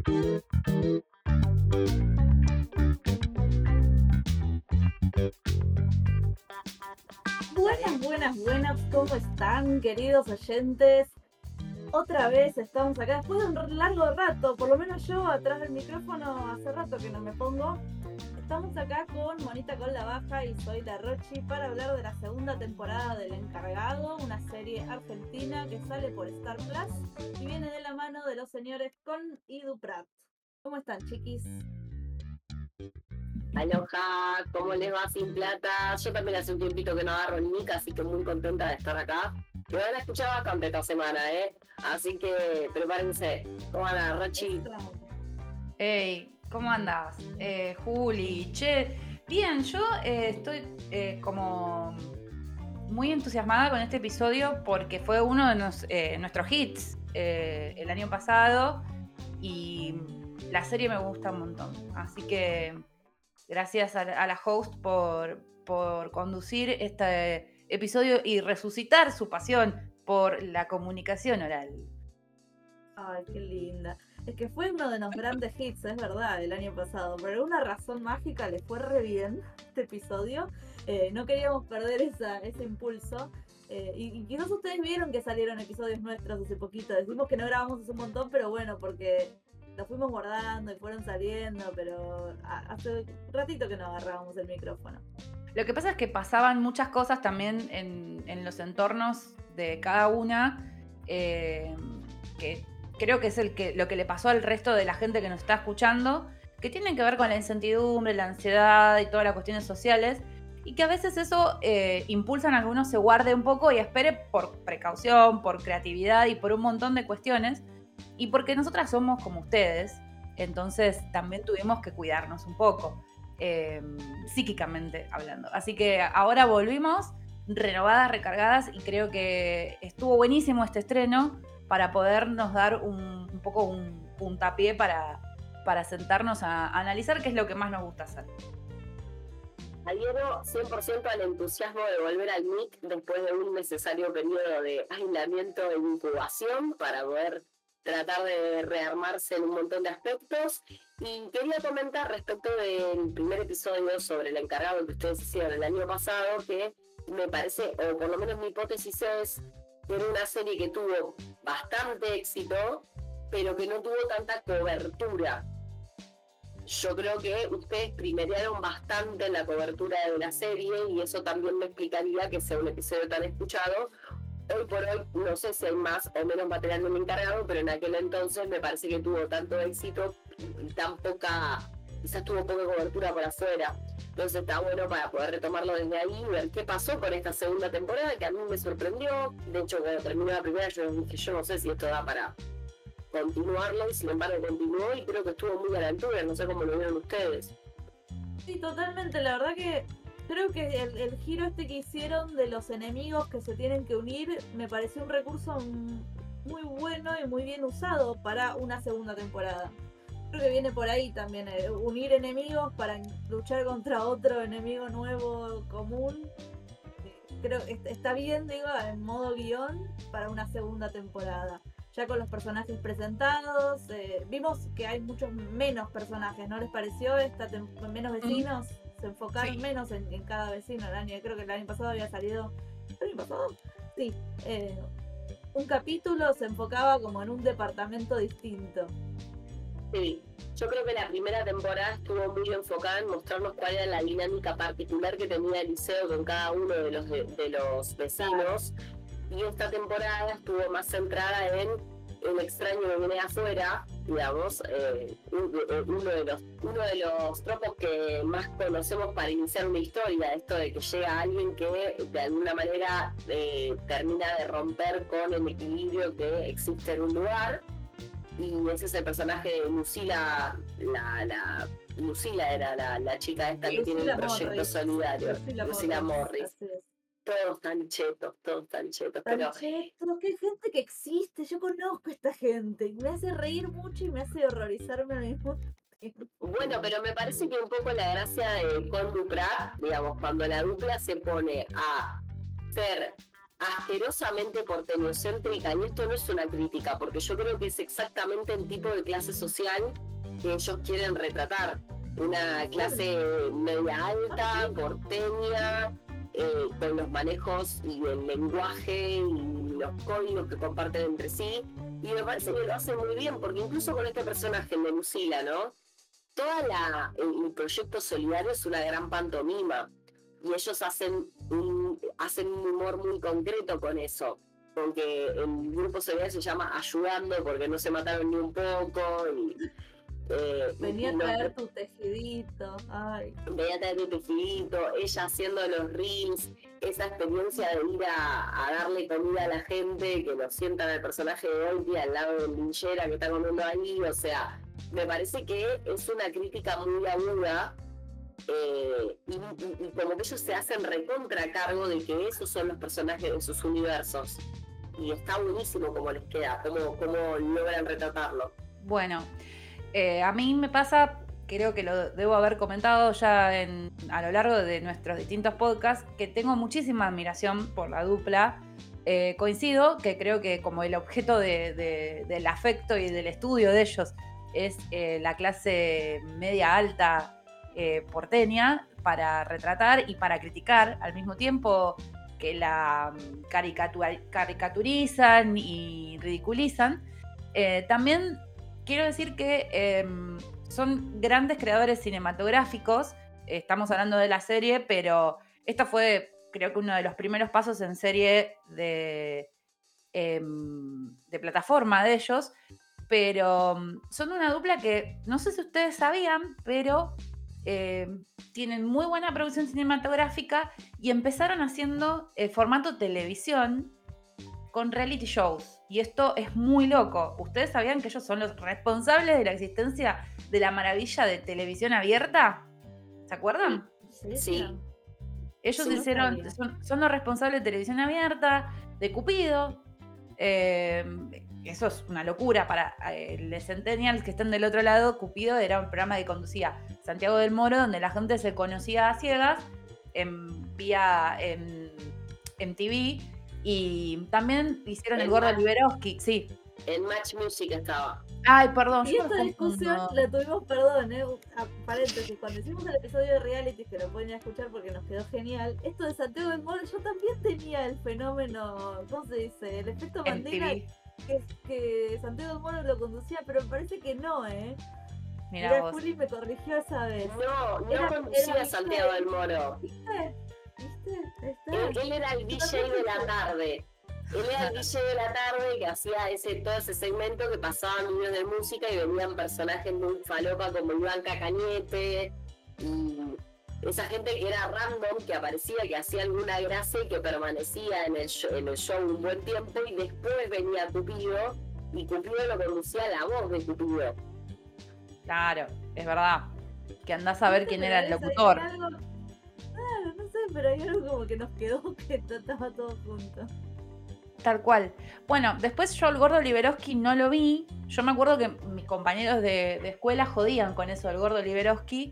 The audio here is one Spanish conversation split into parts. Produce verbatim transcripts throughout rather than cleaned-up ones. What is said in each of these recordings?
Buenas, buenas, buenas, ¿cómo están, queridos oyentes? Otra vez estamos acá después de un largo rato, por lo menos yo atrás del micrófono hace rato que no me pongo. Estamos acá con Monita con la Baja y soy la Rochi para hablar de la segunda temporada del Encargado, una serie argentina que sale por Star Plus y viene de la mano de los señores Con y Duprat. ¿Cómo están, chiquis? Aloha, ¿cómo les va sin plata? Yo también hace un tiempito que no agarro ni mica, así que muy contenta de estar acá. Me van a escuchar bastante esta semana, ¿eh? Así que prepárense. ¿Cómo anda, Rochi? Hey, ¿cómo andás? Eh, Juli, che, bien, yo eh, estoy eh, como muy entusiasmada con este episodio porque fue uno de nos, eh, nuestros hits eh, el año pasado y la serie me gusta un montón. Así que gracias a, a la host por, por conducir este episodio y resucitar su pasión por la comunicación oral. Ay, qué linda. Es que fue uno de los grandes hits, es verdad, el año pasado. Por alguna razón mágica le fue re bien este episodio. Eh, no queríamos perder esa, ese impulso. Eh, y, y quizás ustedes vieron que salieron episodios nuestros hace poquito. Decimos que no grabamos hace un montón, pero bueno, porque los fuimos guardando y fueron saliendo, pero hace ratito que no agarrábamos el micrófono. Lo que pasa es que pasaban muchas cosas también en, en los entornos de cada una, eh, que creo que es el que, lo que le pasó al resto de la gente que nos está escuchando, que tienen que ver con la incertidumbre, la ansiedad y todas las cuestiones sociales, y que a veces eso eh, impulsan a que uno se guarde un poco y espere por precaución, por creatividad y por un montón de cuestiones, y porque nosotras somos como ustedes, entonces también tuvimos que cuidarnos un poco, eh, psíquicamente hablando. Así que ahora volvimos renovadas, recargadas, y creo que estuvo buenísimo este estreno para podernos dar un, un poco un puntapié para, para sentarnos a, a analizar qué es lo que más nos gusta hacer. Adhiero cien por ciento al entusiasmo de volver al M I C después de un necesario periodo de aislamiento e incubación para poder tratar de rearmarse en un montón de aspectos. Y quería comentar respecto del primer episodio sobre el encargado que ustedes hicieron el año pasado, que me parece, o por lo menos mi hipótesis es, que era una serie que tuvo bastante éxito, pero que no tuvo tanta cobertura. Yo creo que ustedes primerearon bastante en la cobertura de la serie y eso también me explicaría que sea un episodio tan escuchado. Hoy por hoy no sé si hay más o menos material de un encargado, pero en aquel entonces me parece que tuvo tanto éxito y tan poca, quizás tuvo poca cobertura por afuera. Entonces está bueno para poder retomarlo desde ahí y ver qué pasó con esta segunda temporada, que a mí me sorprendió. De hecho, cuando terminó la primera, yo dije, yo no sé si esto da para continuarlo, y sin embargo continuó y creo que estuvo muy a la altura. No sé cómo lo vieron ustedes. Sí, totalmente. La verdad que creo que el, el giro este que hicieron de los enemigos que se tienen que unir me pareció un recurso muy bueno y muy bien usado para una segunda temporada. Creo que viene por ahí también, eh, unir enemigos para luchar contra otro enemigo nuevo común. Creo que está bien, digo, en modo guión para una segunda temporada. Ya con los personajes presentados, eh, vimos que hay muchos menos personajes, ¿no les pareció? Esta tem- menos vecinos, se enfocaron Sí. menos en, en cada vecino. El año, creo que el año pasado había salido, ¿el año pasado? Sí, eh, un capítulo se enfocaba como en un departamento distinto. Sí, yo creo que la primera temporada estuvo muy enfocada en mostrarnos cuál era la dinámica particular que tenía el liceo con cada uno de los, de, de los vecinos, y esta temporada estuvo más centrada en el extraño que viene de afuera, digamos, eh, uno, de los, uno de los tropos que más conocemos para iniciar una historia, esto de que llega alguien que de alguna manera eh, termina de romper con el equilibrio que existe en un lugar. Y ese es el personaje de Lucila, la, la Lucila era la, la chica esta que Lucila tiene el proyecto Morris. solidario, Lucila, Lucila Morris. Así es. Todos tan chetos, todos tan chetos, Tan pero chetos, que hay gente que existe, yo conozco a esta gente, y me hace reír mucho y me hace horrorizarme al mismo tiempo. bueno, pero me parece que un poco la gracia de Con Duprat, digamos, cuando la dupla se pone a ser asquerosamente porteñocéntrica, y esto no es una crítica, porque yo creo que es exactamente el tipo de clase social que ellos quieren retratar. Una clase media alta, porteña, eh, con los manejos y el lenguaje y los códigos que comparten entre sí, y me parece que lo hacen muy bien, porque incluso con este personaje de Lucila, ¿no? Toda la, el, el proyecto solidario es una gran pantomima, y ellos hacen un, hacen un humor muy concreto con eso, porque el grupo solidario se llama Ayudando porque no se mataron ni un poco, y Eh, Venía a no, traer tu tejidito. Ay. Venía a traer tu tejidito, ella haciendo los reels, esa experiencia de ir a, a darle comida a la gente, que lo sientan al personaje de Olpi al lado de Linchera que está comiendo ahí, o sea, me parece que es una crítica muy aguda, eh, y, y, y como que ellos se hacen recontra cargo de que esos son los personajes de sus universos, y está buenísimo como les queda, cómo, cómo logran retratarlo. Bueno, Eh, a mí me pasa, creo que lo debo haber comentado ya en, a lo largo de nuestros distintos podcasts, que tengo muchísima admiración por la dupla. Eh, coincido que creo que como el objeto de, de, del afecto y del estudio de ellos es eh, la clase media alta eh, porteña, para retratar y para criticar al mismo tiempo que la caricatura, caricaturizan y ridiculizan. Eh, también quiero decir que eh, son grandes creadores cinematográficos. Estamos hablando de la serie, pero esto fue, creo que uno de los primeros pasos en serie de, eh, de plataforma de ellos. Pero son una dupla que, no sé si ustedes sabían, pero eh, tienen muy buena producción cinematográfica y empezaron haciendo eh, formato televisión con reality shows. Y esto es muy loco. ¿Ustedes sabían que ellos son los responsables de la existencia de la maravilla de televisión abierta? ¿Se acuerdan? Sí. sí. Ellos sí, hicieron, no son, son los responsables de televisión abierta, de Cupido. Eh, eso es una locura para eh, los centennials que están del otro lado. Cupido era un programa que conducía Santiago del Moro, donde la gente se conocía a ciegas en, vía en M T V. Y también hicieron el, el Gordo Liberoski, sí. En Match Music estaba. Ay, perdón. Y esta discusión la tuvimos, perdón, eh, a paréntesis, cuando hicimos el episodio de reality, que lo pueden escuchar porque nos quedó genial, esto de Santiago del Moro, yo también tenía el fenómeno, ¿cómo se dice? El efecto Mandela, que, que Santiago del Moro lo conducía, pero me parece que no, ¿eh? Mira, Mira vos. Juli me corrigió esa vez. No, no era, conducía era Santiago del Moro. ¿Viste? ¿Viste? Él, él era el D J de la tarde. Él era el D J de la tarde que hacía ese, todo ese segmento que pasaban videos de música y venían personajes muy falopa como Iván Cacañete y esa gente que era random, que aparecía, que hacía alguna gracia y que permanecía en el show, en el show un buen tiempo, y después venía Cupido y Cupido lo conducía la voz de Cupido. Claro, es verdad. Que andás a ver quién era el locutor. Algo, claro, no sé, pero hay algo como que nos quedó que estaba todo junto. Tal cual. Bueno, después yo el Gordo Liberoski no lo vi. Yo me acuerdo que mis compañeros de, de escuela jodían con eso del Gordo Liberoski,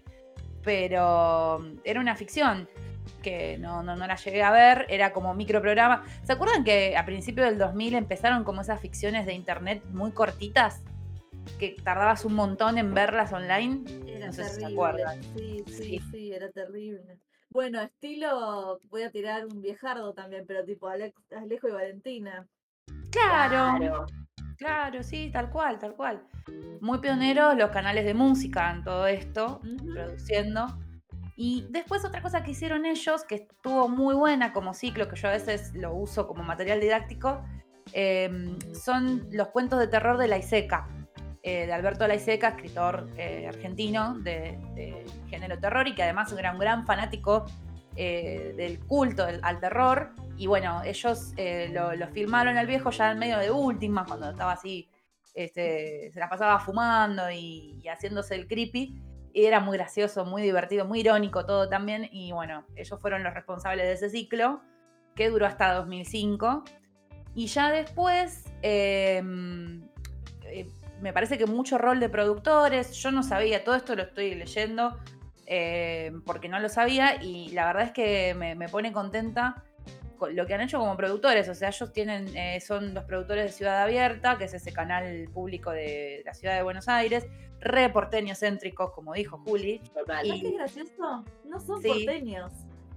pero era una ficción que no, no, no la llegué a ver, era como microprograma. ¿Se acuerdan que a principios del dos mil empezaron como esas ficciones de internet muy cortitas? Que tardabas un montón en verlas online. Era no sé terrible, si se acuerdan. Sí, sí, Sí. sí, era terrible. Bueno, estilo, voy a tirar un viejardo también, pero tipo Alex, Alejo y Valentina. Claro, claro, claro, sí, tal cual, tal cual. Muy pioneros los canales de música en todo esto, uh-huh. produciendo. Y después otra cosa que hicieron ellos, que estuvo muy buena como ciclo, que yo a veces lo uso como material didáctico, eh, son los cuentos de terror de Laiseca, eh, de Alberto Laiseca, escritor eh, argentino de, de género terror, y que además era un gran fanático eh, del culto del, al terror. Y bueno, ellos eh, lo, lo filmaron al viejo ya en medio de última, cuando estaba así, este, se la pasaba fumando y, y haciéndose el creepy. Y era muy gracioso, muy divertido, muy irónico todo también. Y bueno, ellos fueron los responsables de ese ciclo, que duró hasta dos mil cinco. Y ya después, eh, eh, me parece que mucho rol de productores. Yo no sabía, todo esto lo estoy leyendo eh, porque no lo sabía. Y la verdad es que me, me pone contenta lo que han hecho como productores. O sea, ellos tienen, eh, son los productores de Ciudad Abierta, que es ese canal público de la ciudad de Buenos Aires, re porteños céntricos, como dijo Juli. Total. ¿Sabes qué gracioso? No son Sí. porteños.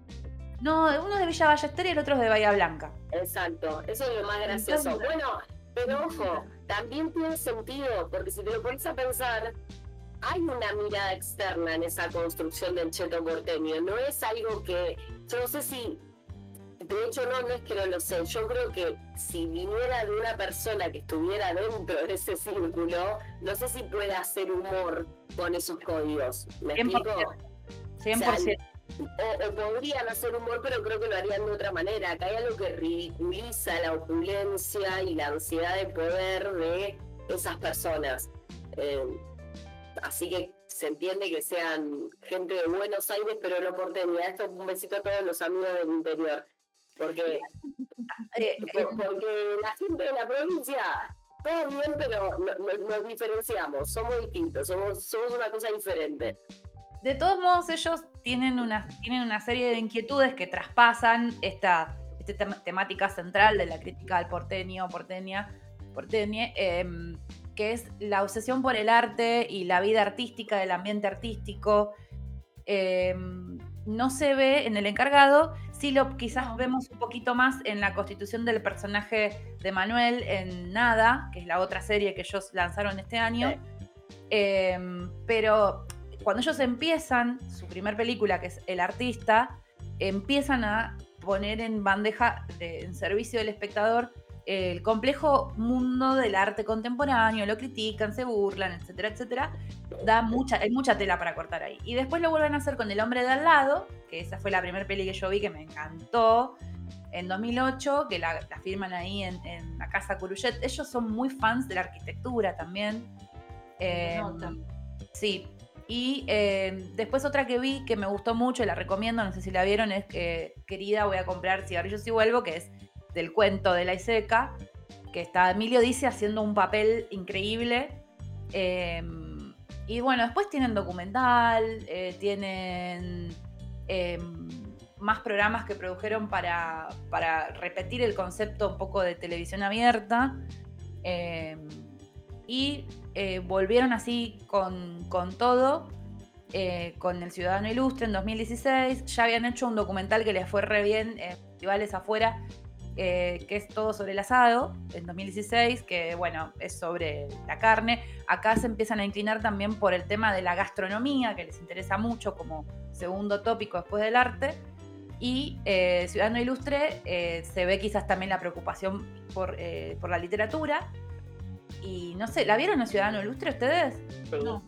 No, uno es de Villa Ballester y el otro es de Bahía Blanca. Exacto, eso es lo más gracioso. encanta. Bueno, pero ojo, también tiene sentido, porque si te lo pones a pensar, hay una mirada externa en esa construcción del cheto porteño. No es algo que, yo no sé si, de hecho no, no es que no lo sé, yo creo que si viniera de una persona que estuviera dentro de ese círculo, no sé si puede hacer humor con esos códigos. ¿Me cien por explico? ciento. cien por ciento. O, o podrían hacer humor, pero creo que lo harían de otra manera. Acá hay algo que ridiculiza la opulencia y la ansiedad de poder de esas personas. Eh, así que se entiende que sean gente de Buenos Aires, pero no porteña. Esto es un besito a todos los amigos del interior. Porque, Eh, por- porque la gente de la provincia, todo bien, pero no- no- nos diferenciamos. Somos distintos, somos, somos una cosa diferente. De todos modos, ellos tienen una, tienen una serie de inquietudes que traspasan esta, esta tem- temática central de la crítica al porteño, porteña, porteñe, eh, que es la obsesión por el arte y la vida artística, del ambiente artístico. Eh, no se ve en El Encargado, sí lo quizás No. vemos un poquito más en la constitución del personaje de Manuel en Nada, que es la otra serie que ellos lanzaron este año. Eh, pero cuando ellos empiezan su primer película, que es El Artista, empiezan a poner en bandeja, de, en servicio del espectador, eh, el complejo mundo del arte contemporáneo, lo critican, se burlan, etcétera, etcétera. Da mucha, hay mucha tela para cortar ahí. Y después lo vuelven a hacer con El Hombre de Al Lado, que esa fue la primera peli que yo vi que me encantó, en dos mil ocho, que la, la filman ahí en, en la Casa Curuyet. Ellos son muy fans de la arquitectura también. Eh, nota. sí. Y eh, después otra que vi que me gustó mucho y la recomiendo, no sé si la vieron, es que Querida, voy a comprar cigarrillos y vuelvo, que es del cuento de La Iseca, que está Emilio Dice haciendo un papel increíble. Eh, y bueno, después tienen documental, eh, tienen eh, más programas que produjeron para, para repetir el concepto un poco de televisión abierta. Eh, y eh, volvieron así con, con todo, eh, con El Ciudadano Ilustre en dos mil dieciséis. Ya habían hecho un documental que les fue re bien en festivales afuera, eh, que es Todo sobre el asado, en dos mil dieciséis, que bueno, es sobre la carne. Acá se empiezan a inclinar también por el tema de la gastronomía, que les interesa mucho como segundo tópico después del arte. Y eh, Ciudadano Ilustre eh, se ve quizás también la preocupación por, eh, por la literatura. Y no sé, ¿la vieron a Ciudadano Ilustre ustedes? Sí. No.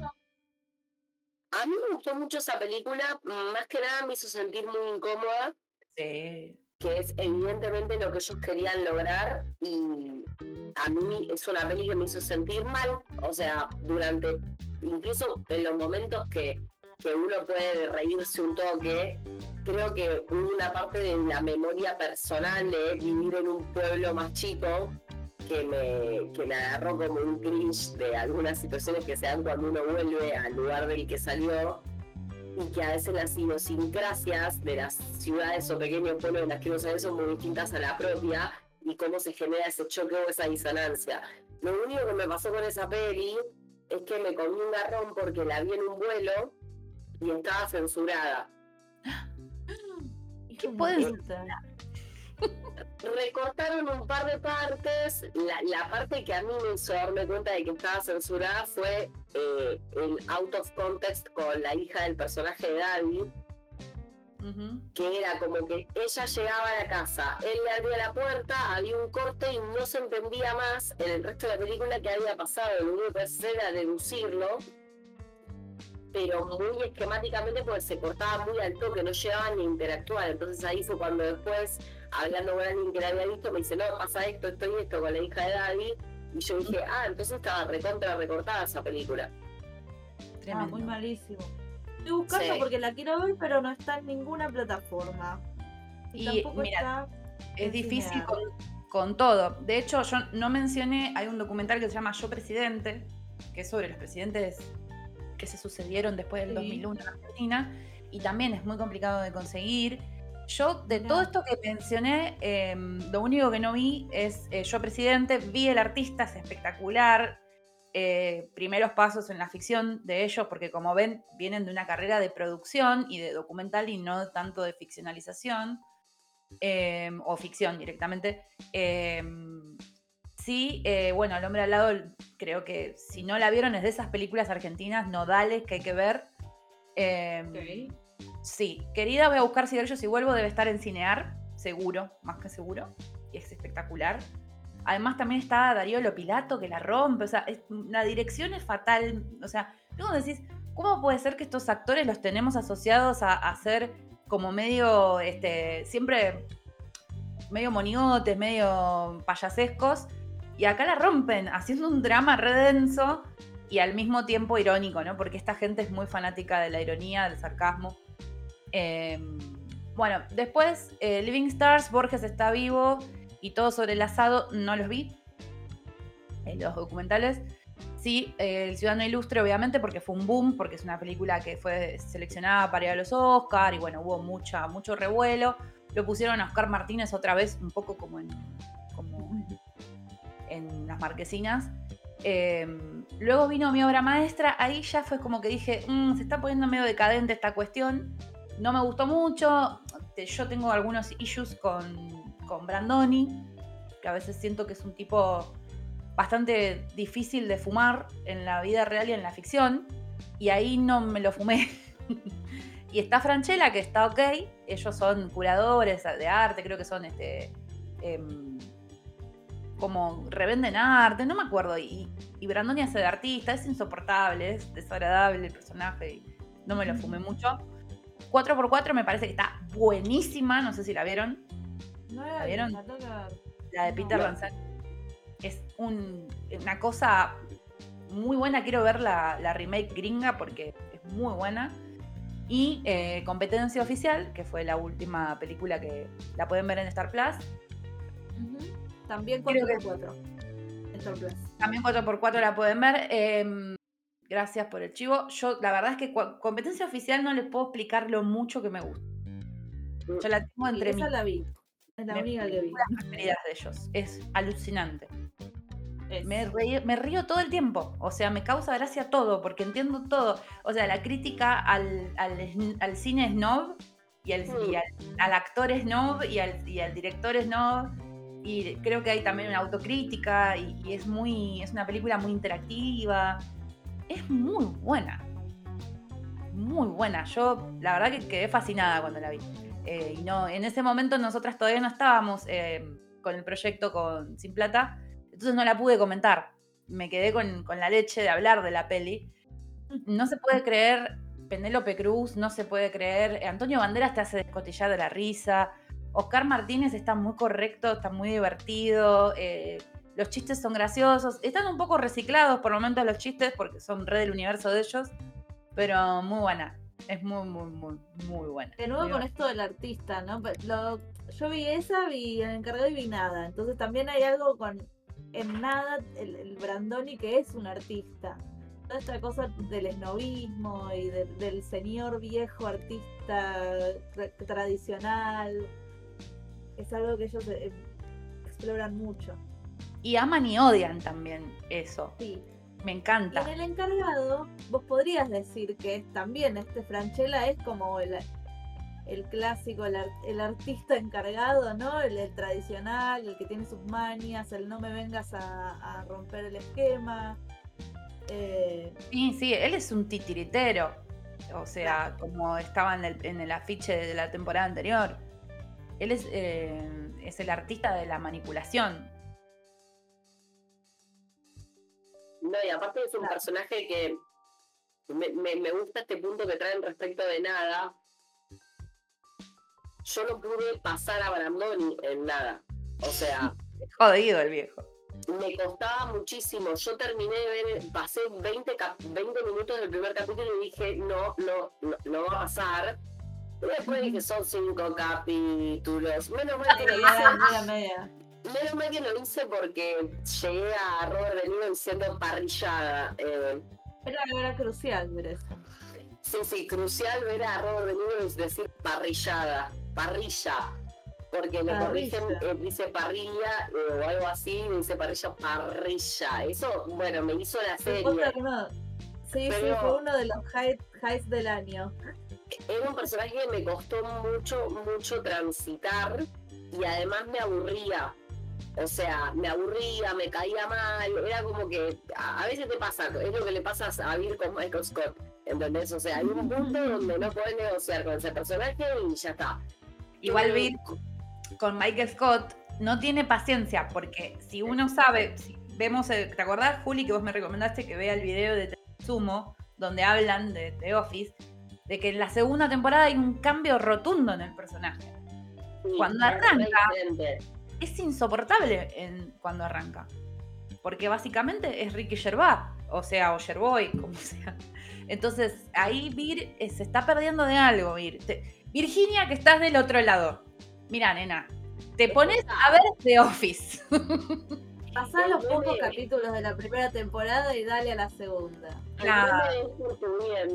A mí me gustó mucho esa película, más que nada me hizo sentir muy incómoda, Sí. que es evidentemente lo que ellos querían lograr, y a mí es una peli que me hizo sentir mal, o sea, durante, incluso en los momentos que, que uno puede reírse un toque, creo que hubo una parte de la memoria personal de vivir en un pueblo más chico, que me, que me agarró como un cringe de algunas situaciones que se dan cuando uno vuelve al lugar del que salió, y que a veces las idiosincrasias de las ciudades o pequeños pueblos en las que uno sale son muy distintas a la propia, y cómo se genera ese choque o esa disonancia. Lo único que me pasó con esa peli es que me comí un garrón porque la vi en un vuelo y estaba censurada. ¿Qué pueden- Recortaron un par de partes. La, la parte que a mí me hizo darme cuenta de que estaba censurada fue eh, el out of context con la hija del personaje de David, Uh-huh. que era como que ella llegaba a la casa, él le abría la puerta, había un corte y no se entendía más en el resto de la película qué había pasado. Lo único que hacía era deducirlo, pero muy esquemáticamente, porque se cortaba muy al toque, no llegaban ni a interactuar. Entonces ahí fue cuando después, hablando con alguien que la había visto, me dice, no, pasa esto, esto y esto con la hija de David, y yo dije, ah, entonces estaba recontra recortada esa película. Ah, Tremendo. muy malísimo. Estoy buscando Sí. porque la quiero ver, pero no está en ninguna plataforma. Y, Y, tampoco mira, está Es en difícil Cinear. con, con todo. De hecho, yo no mencioné, hay un documental que se llama Yo Presidente, que es sobre los presidentes que se sucedieron después del Sí. dos mil uno en Argentina, y también es muy complicado de conseguir. Yo, de Mirá. todo esto que mencioné, eh, lo único que no vi es eh, Yo Presidente. Vi El Artista, es espectacular. Eh, primeros pasos en la ficción de ellos, porque como ven, vienen de una carrera de producción y de documental y no tanto de ficcionalización, eh, o ficción directamente. Eh, sí, eh, bueno, El Hombre al Lado, creo que si no la vieron es de esas películas argentinas nodales que hay que ver. Eh, Ok. Sí, Querida, voy a buscar cigarrillos y vuelvo, debe estar en Cinear, seguro, más que seguro, y es espectacular. Además también está Darío Lopilato, que la rompe, o sea, es, la dirección es fatal, o sea, luego decís, ¿cómo puede ser que estos actores los tenemos asociados a, a ser como medio, este, siempre medio moniotes, medio payasescos, y acá la rompen, haciendo un drama re denso y al mismo tiempo irónico, ¿no? Porque esta gente es muy fanática de la ironía, del sarcasmo. Eh, bueno, después eh, Living Stars, Borges está vivo y Todo sobre el asado, no los vi. Eh, los documentales. Sí, eh, El Ciudadano Ilustre, obviamente, porque fue un boom, porque es una película que fue seleccionada para ir a los Oscar y bueno, hubo mucha, mucho revuelo. Lo pusieron a Oscar Martínez otra vez, un poco como en, como en Las Marquesinas. Eh, luego vino Mi Obra Maestra, ahí ya fue como que dije, mmm, se está poniendo medio decadente esta cuestión. No me gustó mucho. Yo tengo algunos issues con, con Brandoni, que a veces siento que es un tipo bastante difícil de fumar en la vida real y en la ficción, y ahí no me lo fumé. Y está Francella, que está ok, ellos son curadores de arte, creo que son este eh, como revenden arte, no me acuerdo, y, y Brandoni hace de artista, es insoportable, es desagradable el personaje, y no me lo fumé mucho. cuatro por cuatro me parece que está buenísima, no sé si la vieron. No ¿La vieron? La, la, la de Peter no. Lanzani. Es un, una cosa muy buena, quiero ver la, la remake gringa porque es muy buena. Y eh, Competencia Oficial, que fue la última película que la pueden ver en Star Plus. Uh-huh. También cuatro por cuatro. Star Plus. También cuatro por cuatro la pueden ver. Eh, gracias por el chivo. Yo, la verdad es que cu- Competencia Oficial no les puedo explicar lo mucho que me gusta. Yo la tengo entre esa mis la vi. Es la única que vi. Las preferidas de ellos. Es alucinante. Es. Me, río, me río todo el tiempo, o sea, me causa gracia todo, porque entiendo todo. O sea, la crítica al, al, al cine snob y, al, y al, al actor snob y al, y al director snob. Y creo que hay también una autocrítica y, y es muy es una película muy interactiva. Es muy buena. Muy buena. Yo la verdad que quedé fascinada cuando la vi. Eh, y no, en ese momento nosotras todavía no estábamos eh, con el proyecto con Sin Plata. Entonces no la pude comentar. Me quedé con, con la leche de hablar de la peli. No se puede creer Penélope Cruz, no se puede creer. Antonio Banderas te hace descotillar de la risa. Oscar Martínez está muy correcto, está muy divertido. Eh, los chistes son graciosos. Están un poco reciclados por momentos los chistes porque son re del universo de ellos. Pero muy buena. Es muy, muy, muy, muy buena. De nuevo muy con buena. esto del artista, ¿no? Lo, yo vi esa, vi el encargado y vi nada. Entonces también hay algo con en nada el, el Brandoni que es un artista. Toda esta cosa del esnovismo y de, del señor viejo artista tra- tradicional es algo que ellos eh, exploran mucho. Y aman y odian también eso. Sí. Me Y encanta. en el encargado, vos podrías decir que es, también este Francella es como el, el clásico, el, art, el artista encargado, ¿no? El, el tradicional, el que tiene sus mañas, el no me vengas a, a romper el esquema. Eh... Sí, sí, él es un titiritero. O sea, claro, como estaba en el, en el afiche de la temporada anterior. Él es, eh, es el artista de la manipulación. No, y aparte es un claro. personaje que me, me, me gusta este punto que traen respecto de nada. Yo no pude pasar a Brandoni en nada. O sea... Jodido el viejo. Me costaba muchísimo. Yo terminé de ver, pasé veinte, veinte minutos del primer capítulo y dije, no, no, no, no va a pasar. Y después dije, son cinco capítulos. Menos mal que lo hice. media. Menos mal que lo hice porque llegué a Robert De Niro diciendo parrillada. Eh, era, era crucial ver eso. Sí, sí, crucial ver a Robert De Niro decir parrillada. parrilla. Porque le corrigen, eh, dice parrilla eh, o algo así, dice parrilla, parrilla. Eso, bueno, me hizo la serie. No. Sí, pero sí, fue uno de los highs high del año. Era un personaje que me costó mucho, mucho transitar y además me aburría. O sea, me aburría, me caía mal, era como que a, a veces te pasa, es lo que le pasa a vivir con Michael Scott, ¿entendés? O sea, hay un punto donde no podés negociar con ese personaje y ya está. Igual Vir con Michael Scott no tiene paciencia, porque si uno sabe, si vemos, el, ¿te acordás, Juli, que vos me recomendaste que vea el video de Sumo, donde hablan de The Office, de que en la segunda temporada hay un cambio rotundo en el personaje? Sí, cuando arranca, es insoportable en, cuando arranca, porque básicamente es Ricky Gervais, o sea, o Gervais, como sea. Entonces, ahí Vir eh, se está perdiendo de algo, Vir. Te, Virginia, que estás del otro lado. Mira, nena, te pones a ver The Office. Pasá los pocos capítulos de la primera temporada y dale a la segunda. Claro. El portugués,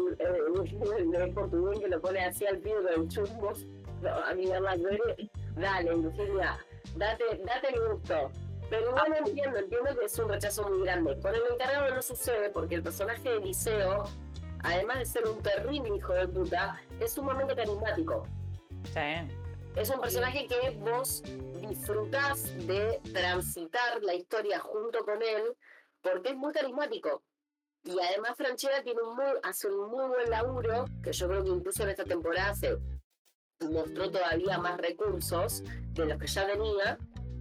el portugués que lo pone así al pie con chumbos, a mí la serie, dale, Virginia, date, date el gusto. Pero igual no entiendo, entiendo que es un rechazo muy grande. Con el encargado no sucede porque el personaje de Eliseo, además de ser un terrible hijo de puta, es sumamente carismático. Sí. Es un personaje que vos disfrutás de transitar la historia junto con él porque es muy carismático. Y además Franchella tiene un muy, hace un muy buen laburo, que yo creo que incluso en esta temporada se mostró todavía más recursos de los que ya venía,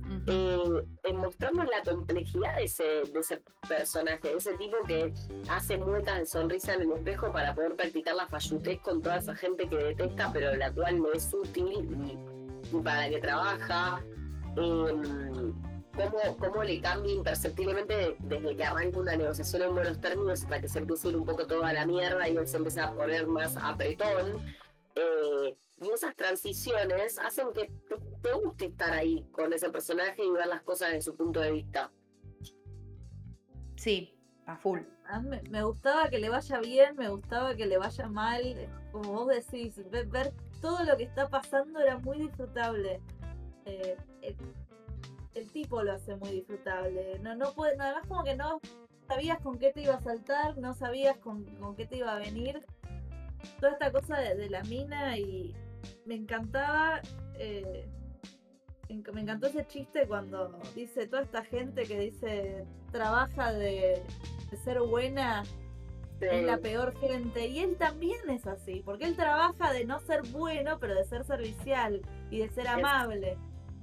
eh, en mostrarnos la complejidad de ese, de ese personaje, de ese tipo que hace muecas de sonrisa en el espejo para poder practicar la fallutez con toda esa gente que detesta, pero la cual no es útil y, y para la que trabaja. Eh, cómo, cómo le cambia imperceptiblemente desde que arranca una negociación en buenos términos hasta que se empieza a ir un poco toda la mierda y él se empieza a poner más apretón. Eh, y esas transiciones hacen que te, te guste estar ahí con ese personaje y ver las cosas desde su punto de vista. Sí, a full. A mí me, me gustaba que le vaya bien, me gustaba que le vaya mal. Como vos decís, ver, ver todo lo que está pasando era muy disfrutable. Eh, el, el tipo lo hace muy disfrutable. No, no puede, no, además como que no sabías con qué te iba a saltar, no sabías con, con qué te iba a venir. Toda esta cosa de, de la mina y me encantaba, eh, me encantó ese chiste cuando dice toda esta gente que dice trabaja de, de ser buena, sí, es la peor gente, y él también es así, porque él trabaja de no ser bueno, pero de ser servicial y de ser amable.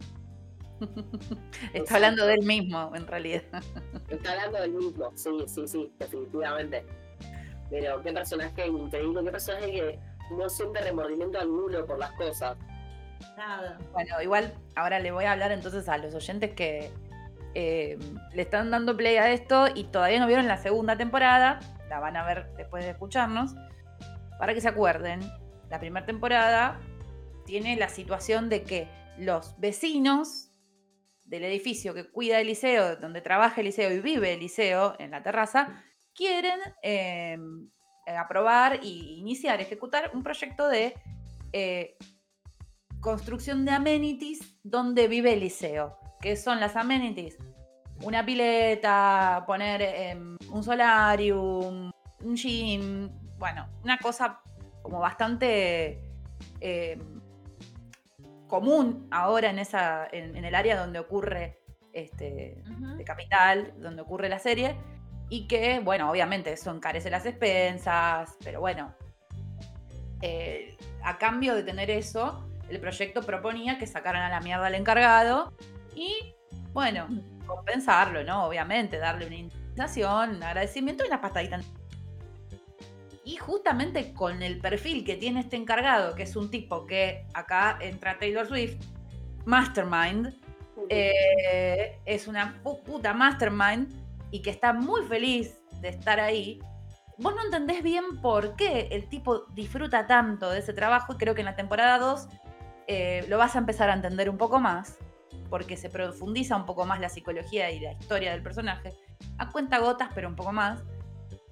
Está hablando del mismo, en realidad. Está hablando del mismo, sí, sí, sí, definitivamente. Pero qué personaje increíble, qué personaje que no siente remordimiento alguno por las cosas. Nada. Bueno, igual ahora le voy a hablar entonces a los oyentes que eh, le están dando play a esto y todavía no vieron la segunda temporada, la van a ver después de escucharnos, para que se acuerden. La primera temporada tiene la situación de que los vecinos del edificio que cuida Eliseo, donde trabaja Eliseo y vive Eliseo en la terraza, quieren eh, aprobar y iniciar, ejecutar un proyecto de eh, construcción de amenities donde vive Eliseo. ¿Qué son las amenities? Una pileta, poner eh, un solarium, un gym, bueno, una cosa como bastante eh, común ahora en, esa, en, en el área donde ocurre, este, uh-huh. de Capital, donde ocurre la serie. Y que, bueno, obviamente eso encarece las expensas, pero bueno, eh, a cambio de tener eso, el proyecto proponía que sacaran a la mierda al encargado y, bueno, compensarlo, ¿no? Obviamente, darle una indemnización, un agradecimiento y una patadita. Y justamente con el perfil que tiene este encargado, que es un tipo que acá entra Taylor Swift, mastermind, eh, es una puta mastermind, y que está muy feliz de estar ahí, vos no entendés bien por qué el tipo disfruta tanto de ese trabajo, y creo que en la temporada dos eh, lo vas a empezar a entender un poco más, porque se profundiza un poco más la psicología y la historia del personaje, a cuentagotas, pero un poco más,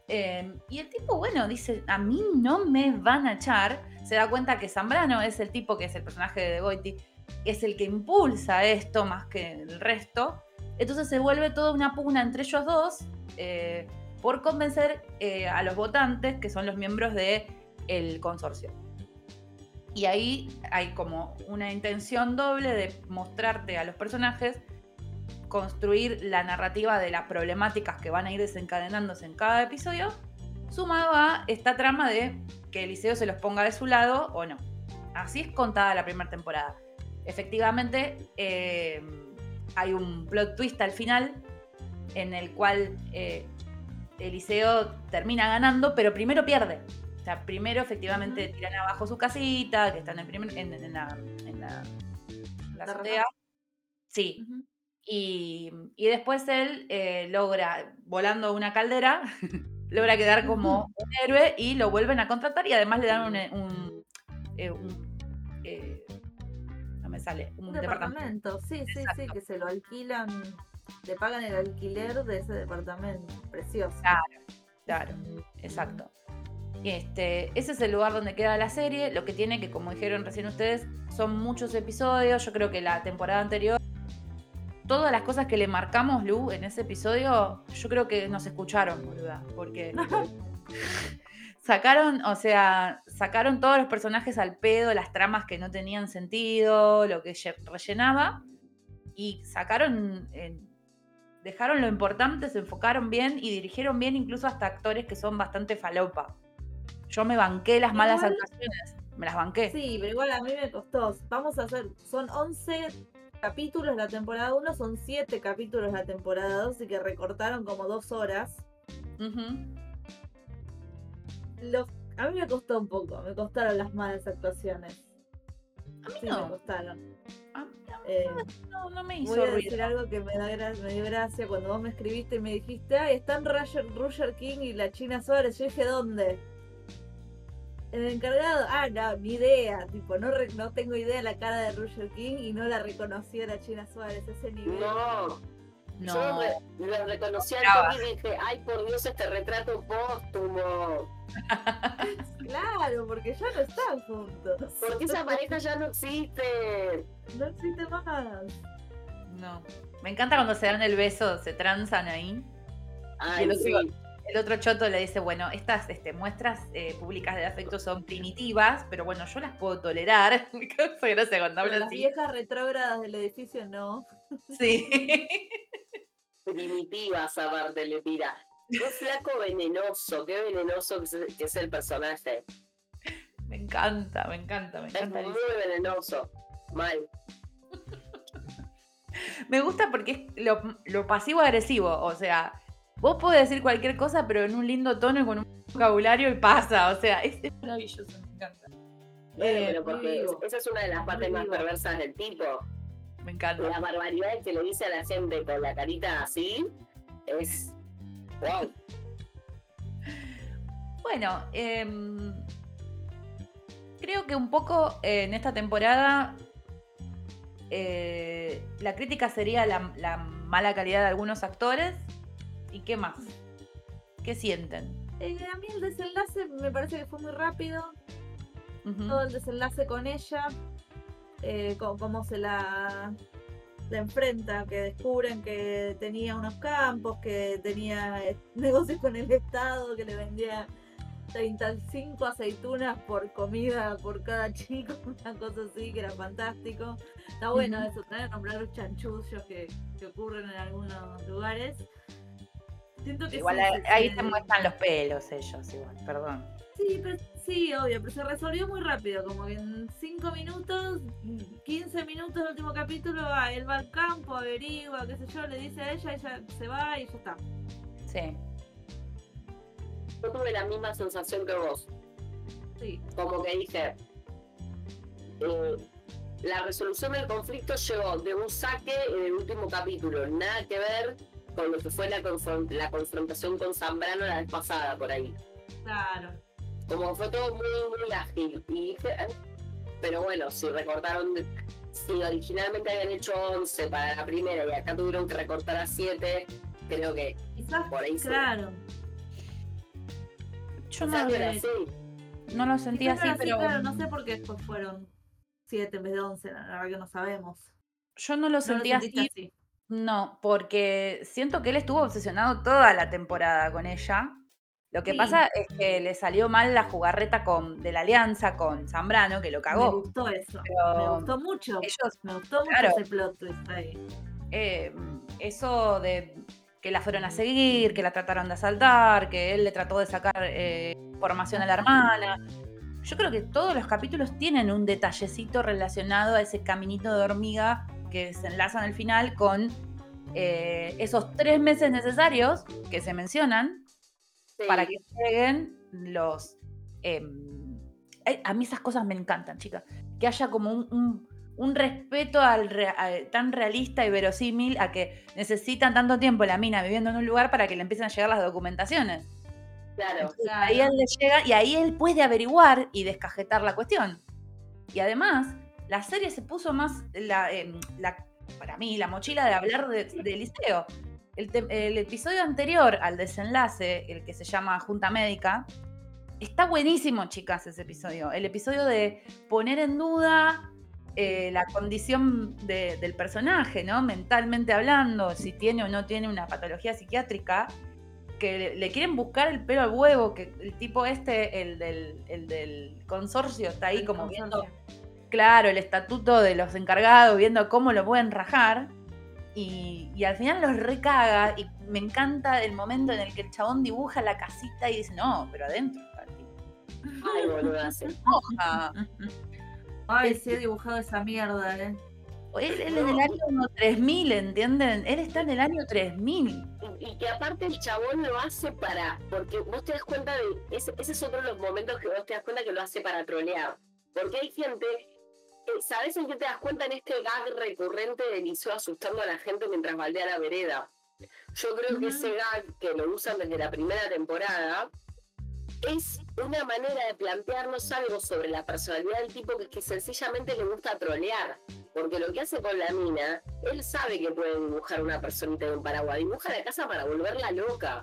Eh, y el tipo, bueno, dice, a mí no me van a echar. Se da cuenta que Zambrano es el tipo que es el personaje de De Goiti, es el que impulsa esto más que el resto. Entonces se vuelve toda una pugna entre ellos dos eh, por convencer eh, a los votantes, que son los miembros del consorcio. Y ahí hay como una intención doble de mostrarte a los personajes, construir la narrativa de las problemáticas que van a ir desencadenándose en cada episodio, sumado a esta trama de que Eliseo se los ponga de su lado o no. Así es contada la primera temporada. Efectivamente, eh, hay un plot twist al final en el cual eh, Eliseo termina ganando, pero primero pierde. O sea, primero efectivamente tiran abajo su casita, que está en, el primer, en, en la, en la, la azotea. Sí. Uh-huh. Y, y después él eh, logra, volando una caldera, logra quedar como uh-huh. un héroe y lo vuelven a contratar y además le dan un... un, eh, un eh, no me sale, un, un departamento. departamento. Sí, sí, Exacto. sí, que se lo alquilan, le pagan el alquiler de ese departamento. Precioso. Claro, claro, exacto. Este, ese es el lugar donde queda la serie. Lo que tiene que, como dijeron recién ustedes, son muchos episodios. Yo creo que la temporada anterior, todas las cosas que le marcamos, Lu, en ese episodio, yo creo que nos escucharon, boluda, porque sacaron, o sea, sacaron todos los personajes al pedo, las tramas que no tenían sentido, lo que rellenaba, y sacaron, eh, dejaron lo importante, se enfocaron bien y dirigieron bien incluso hasta actores que son bastante falopa. Yo me banqué las malas igual, actuaciones, me las banqué. Sí, pero igual a mí me costó. Vamos a hacer, son once capítulos la temporada uno, son siete capítulos la temporada dos, y que recortaron como dos horas. Uh-huh. Los, a mí me costó un poco, me costaron las malas actuaciones. A mí sí, no. me costaron. A mí no, eh, no, no me hizo voy a ruido. decir algo que me, da gra- me dio gracia cuando vos me escribiste y me dijiste, ay, están Roger, Roger King y la China Suárez. Yo dije, ¿dónde? El encargado, ah, no, ni idea, tipo, no, re, no tengo idea de la cara de Roger King y no la reconocí a la China Suárez, ese nivel. No, no. Yo re, lo reconocí al toque y dije, ay, por Dios, este retrato póstumo. Claro, porque ya no están juntos. Porque esa pareja ya no existe. No existe más. No, me encanta cuando se dan el beso, se transan ahí. Ay, el otro, sí. El otro choto le dice, bueno, estas este, muestras eh, públicas de afecto son primitivas, pero bueno, yo las puedo tolerar. Me causa gracia cuando hablan las así. Viejas retrógradas del edificio no. Sí. Primitivas, aparte, le tira. Qué flaco venenoso, qué venenoso que es, que es el personaje. Me encanta, me encanta, me encanta. Es muy venenoso. Mal. Me gusta porque es lo, lo pasivo-agresivo, o sea... Vos podés decir cualquier cosa, pero en un lindo tono y con un vocabulario y pasa. O sea, es, es maravilloso, me encanta. Bueno, pero porque esa es una de las partes más perversas del tipo. Me encanta. La barbaridad que le dice a la gente con la carita así es... ¡Wow! Bueno, eh, creo que un poco eh, en esta temporada eh, la crítica sería la, la mala calidad de algunos actores. ¿Y qué más? ¿Qué sienten? Eh, a mí el desenlace me parece que fue muy rápido. Uh-huh. Todo el desenlace con ella, eh, con, cómo se la, la enfrenta, que descubren que tenía unos campos, que tenía eh, negocios con el Estado, que le vendía treinta y cinco aceitunas por comida por cada chico, una cosa así, que era fantástico. Está bueno uh-huh. eso, también nombrar los chanchullos que, que ocurren en algunos lugares. Siento que igual sí, ahí, sí, ahí sí. te muestran los pelos ellos, igual, perdón. Sí, pero, sí, obvio, pero se resolvió muy rápido, como que en cinco minutos, quince minutos del último capítulo, ah, él va al campo, averigua, qué sé yo, le dice a ella, ella se va y ya está. Sí. Yo tuve la misma sensación que vos. Sí. Como que dije, eh, la resolución del conflicto llegó de un saque en el último capítulo, nada que ver con lo que fue la, confront- la confrontación con Zambrano la vez pasada, por ahí. Claro. Como fue todo muy, muy ágil. Y dije, eh, pero bueno, si recortaron, si originalmente habían hecho once para la primera y acá tuvieron que recortar a siete, creo que quizás, por ahí claro. sí. Yo O sea, no, que era eh, así. no lo sentí Quizás así, era así, pero claro, no sé por qué después fueron siete en vez de once, la verdad que no sabemos. yo no lo No lo sentí sentiste así. así. No, porque siento que él estuvo obsesionado toda la temporada con ella. Lo que Sí. pasa es que le salió mal la jugarreta con, de la alianza con Zambrano, que lo Me cagó. gustó eso. Me Pero gustó mucho. ellos, Me gustó mucho claro, ese plot twist ahí. eh, eso de que la fueron a seguir, que la trataron de asaltar, que él le trató de sacar eh, información a la hermana. Yo creo que todos los capítulos tienen un detallecito relacionado a ese caminito de hormiga que se enlaza en el final con eh, esos tres meses necesarios que se mencionan Sí. para que lleguen los... eh, a mí esas cosas me encantan, chicas. Que haya como un, un, un respeto al re, a, tan realista y verosímil a que necesitan tanto tiempo la mina viviendo en un lugar para que le empiecen a llegar las documentaciones. Claro. Entonces, Claro. ahí él le llega y ahí él puede averiguar y descajetar la cuestión. Y además, la serie se puso más, la, eh, la, para mí, la mochila de hablar de, de Liceo. El, te, el episodio anterior al desenlace, el que se llama Junta Médica, está buenísimo, chicas, ese episodio. El episodio de poner en duda eh, la condición de, del personaje, ¿no? Mentalmente hablando, si tiene o no tiene una patología psiquiátrica, que le, le quieren buscar el pelo al huevo, que el tipo este, el del, el del consorcio, está ahí El como consorcio. viendo, claro, el estatuto de los encargados, viendo cómo lo pueden rajar. Y, y al final los recaga y me encanta el momento en el que el chabón dibuja la casita y dice, no, pero adentro está el tipo. Ay, boluda, sí. Moja. Ay, sí he dibujado esa mierda, eh. Él, él es del año tres mil, ¿entienden? Él está en el año tres mil. Y, y que aparte el chabón lo hace para, porque vos te das cuenta de, ese, ese es otro de los momentos que vos te das cuenta que lo hace para trolear. Porque hay gente, eh, ¿sabes en qué te das cuenta en este gag recurrente de Liceo asustando a la gente mientras baldea la vereda? Yo creo Ujú. que ese gag, que lo usan desde la primera temporada, es una manera de plantearnos algo sobre la personalidad del tipo que, que sencillamente le gusta trolear. Porque lo que hace con la mina, él sabe que puede dibujar una personita de un paraguas. Dibuja la casa para volverla loca.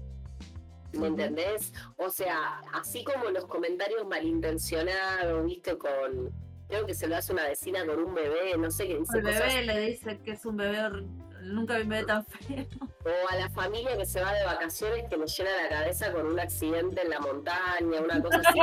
¿Me Ujú. entendés? O sea, así como los comentarios malintencionados, viste, con... Creo que se lo hace una vecina con un bebé, no sé, qué dice El cosas... bebé le dice que es un bebé, hor- nunca vi un bebé tan feo. O a la familia que se va de vacaciones que le llena la cabeza con un accidente en la montaña, una cosa así.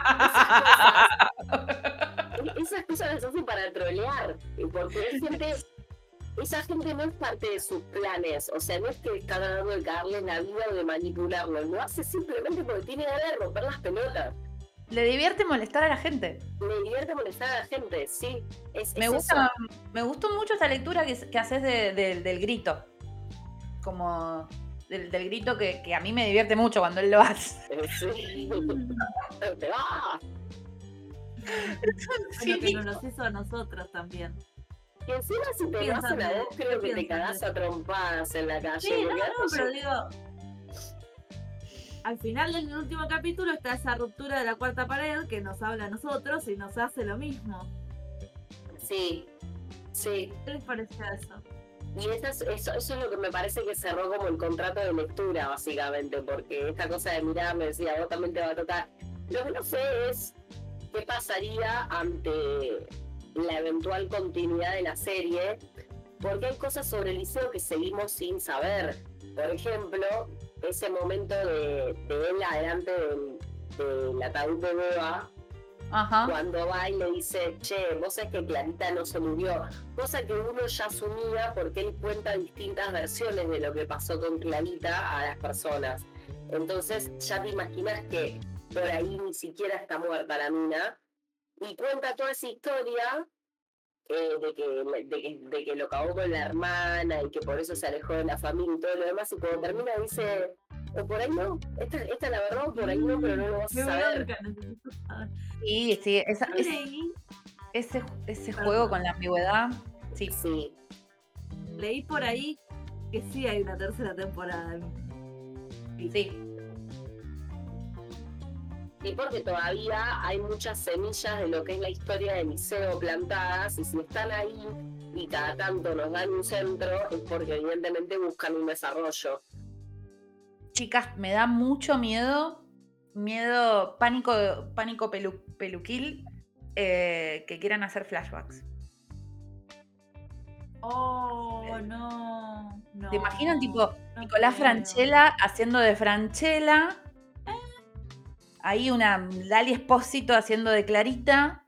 Esas cosas, esas cosas las hacen para trolear. Porque es gente, esa gente no es parte de sus planes. O sea, no es que está tratando de cagarles la vida o de manipularlos. Lo hace simplemente porque tiene ganas de romper las pelotas. Le divierte molestar a la gente. Me divierte molestar a la gente, sí. Es, Me es gusta, me gustó mucho esta lectura que, que haces de, de, del grito. Como del, del grito que, que a mí me divierte mucho cuando él lo hace. eso. Sí. Te va. Bueno, que nos los hizo a nosotros también. Y encima si te lo Piensan hacen a de- vos, creo que te piensan cagás de- a trompadas en la calle. Sí, no, porque no, antes pero yo- digo. Al final del último capítulo está esa ruptura de la cuarta pared que nos habla a nosotros y nos hace lo mismo. Sí, sí. ¿Qué les parece eso? Y esa es- eso, eso es lo que me parece que cerró como el contrato de lectura, básicamente, porque esta cosa de mirar me decía, vos también te va a tocar. Lo que no sé es qué pasaría ante la eventual continuidad de la serie, porque hay cosas sobre el liceo que seguimos sin saber. Por ejemplo, ese momento de, de él adelante del, del ataúd de Beba, Ajá. cuando va y le dice, che, vos sabés que Clarita no se murió, cosa que uno ya asumía porque él cuenta distintas versiones de lo que pasó con Clarita a las personas. Entonces ya te imaginas que por ahí ni siquiera está muerta la mina, y cuenta toda esa historia eh, de, que, de, que, de que lo cagó con la hermana y que por eso se alejó de la familia y todo lo demás, y cuando termina dice, o por ahí no, esta, esta es la verdad, o por ahí no, pero no lo vas Qué a saber. bronca, necesito saber. Sí, sí, esa, Yo es- leí, ese, ese Perdón. juego con la ambigüedad. Sí. Sí, leí por ahí que sí hay una tercera temporada. Sí. y porque todavía hay muchas semillas de lo que es la historia del liceo plantadas, y si están ahí y cada tanto nos dan un centro, es porque evidentemente buscan un desarrollo. Chicas, me da mucho miedo miedo, pánico, pánico pelu, peluquil, eh, que quieran hacer flashbacks. Oh, no. no ¿Te imaginan, tipo, no Nicolás creo. Franchella haciendo de Franchella? Ahí una Lali Espósito haciendo de Clarita.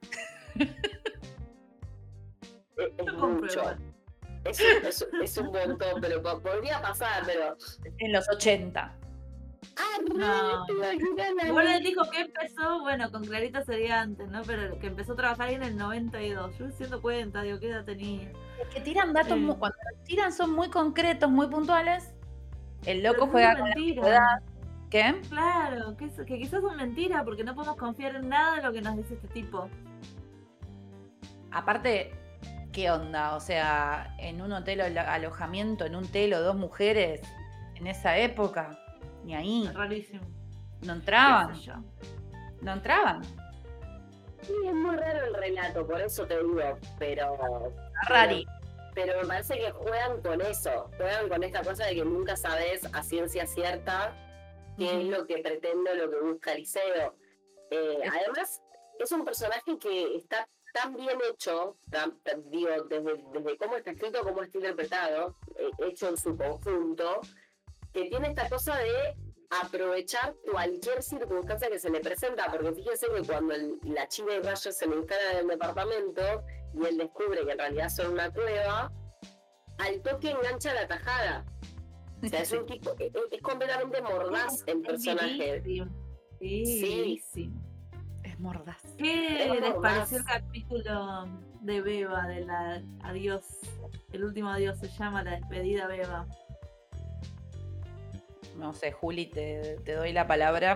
Es, es Yo compro mucho. igual. Es, un- es, es un montón, pero po- podría pasar, pero. En los ochenta. Ah, No. re, te imaginas la- Igual él dijo que empezó, bueno, con Clarita sería antes, ¿no? Pero que empezó a trabajar ahí en el noventa y dos. Yo me siento cuenta, digo, ¿qué edad tenía? Es que tiran datos, Sí. muy- cuando los tiran son muy concretos, muy puntuales. El loco Pero juega quizás con la es mentira. antigüedad. ¿Qué? Claro, que, es- que quizás son mentiras porque no podemos confiar en nada de lo que nos dice este tipo. Aparte, ¿qué onda? O sea, en un hotel alo- alojamiento, en un telo, dos mujeres, en esa época, ni ahí, Es rarísimo. no Qué entraban, sé yo. no entraban. Sí, es muy raro el relato, por eso te digo, pero. Rari. Pero me parece que juegan con eso, juegan con esta cosa de que nunca sabes a ciencia cierta qué es lo que pretende o lo que busca Eliseo. Eh, Es- además, es un personaje que está tan bien hecho, tan- tan- digo, desde, desde cómo está escrito, cómo está interpretado, eh, hecho en su conjunto, que tiene esta cosa de aprovechar cualquier circunstancia que se le presenta, porque fíjense que cuando el- la chiva y rayos se le instala en el departamento y él descubre que en realidad son una cueva, al toque engancha la tajada. O sea, es un tipo, es, es completamente mordaz el Es personaje. vivísimo. Sí, Sí. vivísimo. Es mordaz. ¿Qué Es les mordaz. pareció el capítulo de Beba, de la adiós? El último adiós se llama La despedida Beba. No sé, Juli, te, te doy la palabra.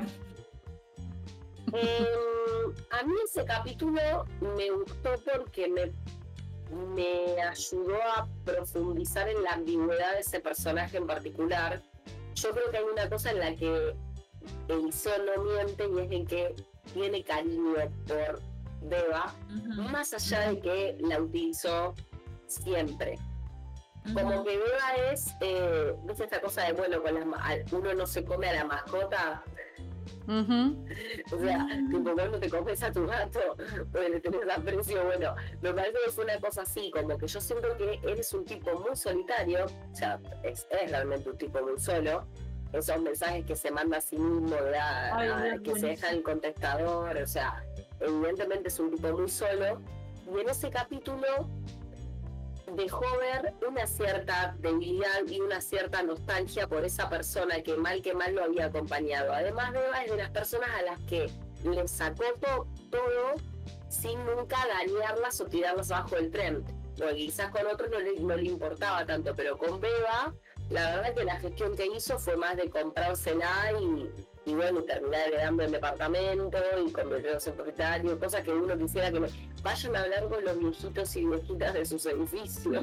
Eh, a mí ese capítulo me gustó porque me, me ayudó a profundizar en la ambigüedad de ese personaje en particular. Yo creo que hay una cosa en la que Eliseo no miente y es en que tiene cariño por Beba, Ujú, más allá de que la utilizó siempre. Como ujú. que Beba es, eh, ¿viste esta cosa de, bueno, con las ma- al- uno no se come a la mascota? Ujú. O sea, Mm. tipo, cuando te comes a tu gato, pues le tenés aprecio. Bueno, me parece que fue una cosa así, como que yo siento que él es un tipo muy solitario, o sea, es, es realmente un tipo muy solo. Esos mensajes que se manda a sí mismo, ¿verdad? Ay, A- Dios, que se buenísimo. deja en el contestador, o sea, evidentemente es un tipo muy solo. Y en ese capítulo dejó ver una cierta debilidad y una cierta nostalgia por esa persona que mal que mal lo había acompañado. Además, Beba es de las personas a las que le sacó to- todo sin nunca dañarlas o tirarlas abajo del tren. Porque quizás con otros no le, no le importaba tanto, pero con Beba, la verdad que la gestión que hizo fue más de comprársela y, y bueno, terminar heredando el departamento y convertirse en propietario, cosa que uno quisiera que me... vayan a hablar con los viejitos y viejitas de sus edificios.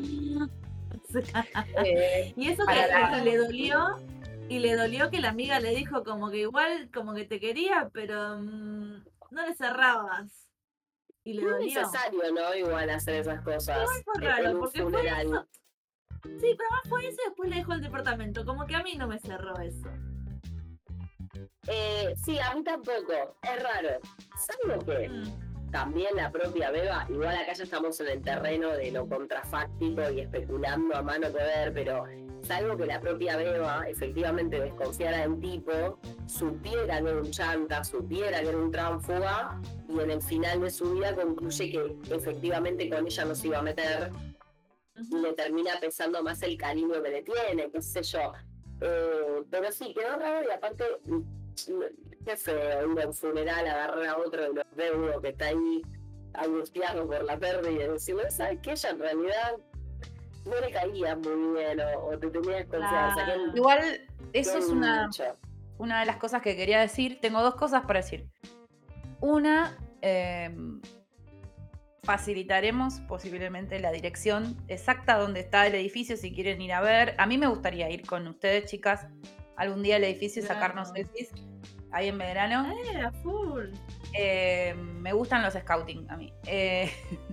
Eh, Y eso Para que la- le dolió, y le dolió que la amiga le dijo como que igual, como que te quería, pero mm, no le cerrabas. Y le No es dolió. necesario, ¿no? Igual hacer esas cosas Fue en- raro, en un porque fue funeral. eso. Sí, pero además fue eso y después le dejó el departamento. Como que a mí no me cerró eso. Eh, sí, a mí tampoco. Es raro. ¿Saben qué? Mm. También la propia Beba, igual acá ya estamos en el terreno de lo contrafáctico y especulando a mano poder, pero salvo que la propia Beba efectivamente desconfiara del tipo, supiera que era un chanta, supiera que era un tránfuga, y en el final de su vida concluye que efectivamente con ella no se iba a meter y le termina pesando más el cariño que le tiene, qué sé yo. Eh, pero sí, quedó raro y aparte, qué feo ir a un funeral, agarrar a otro de los deudos que está ahí angustiado por la pérdida y decirle, ¿sabes qué? Ella en realidad no le caía muy bien o, o te tenía desconfianza. Claro. que- Igual, eso que es una, mucho. una de las cosas que quería decir. Tengo dos cosas para decir. Una, eh, facilitaremos posiblemente la dirección exacta donde está el edificio si quieren ir a ver. A mí me gustaría ir con ustedes, chicas, algún día al edificio y Claro. sacarnos selfies ahí en Medrano. Eh, a full. Eh, me gustan los scouting a mí. Eh,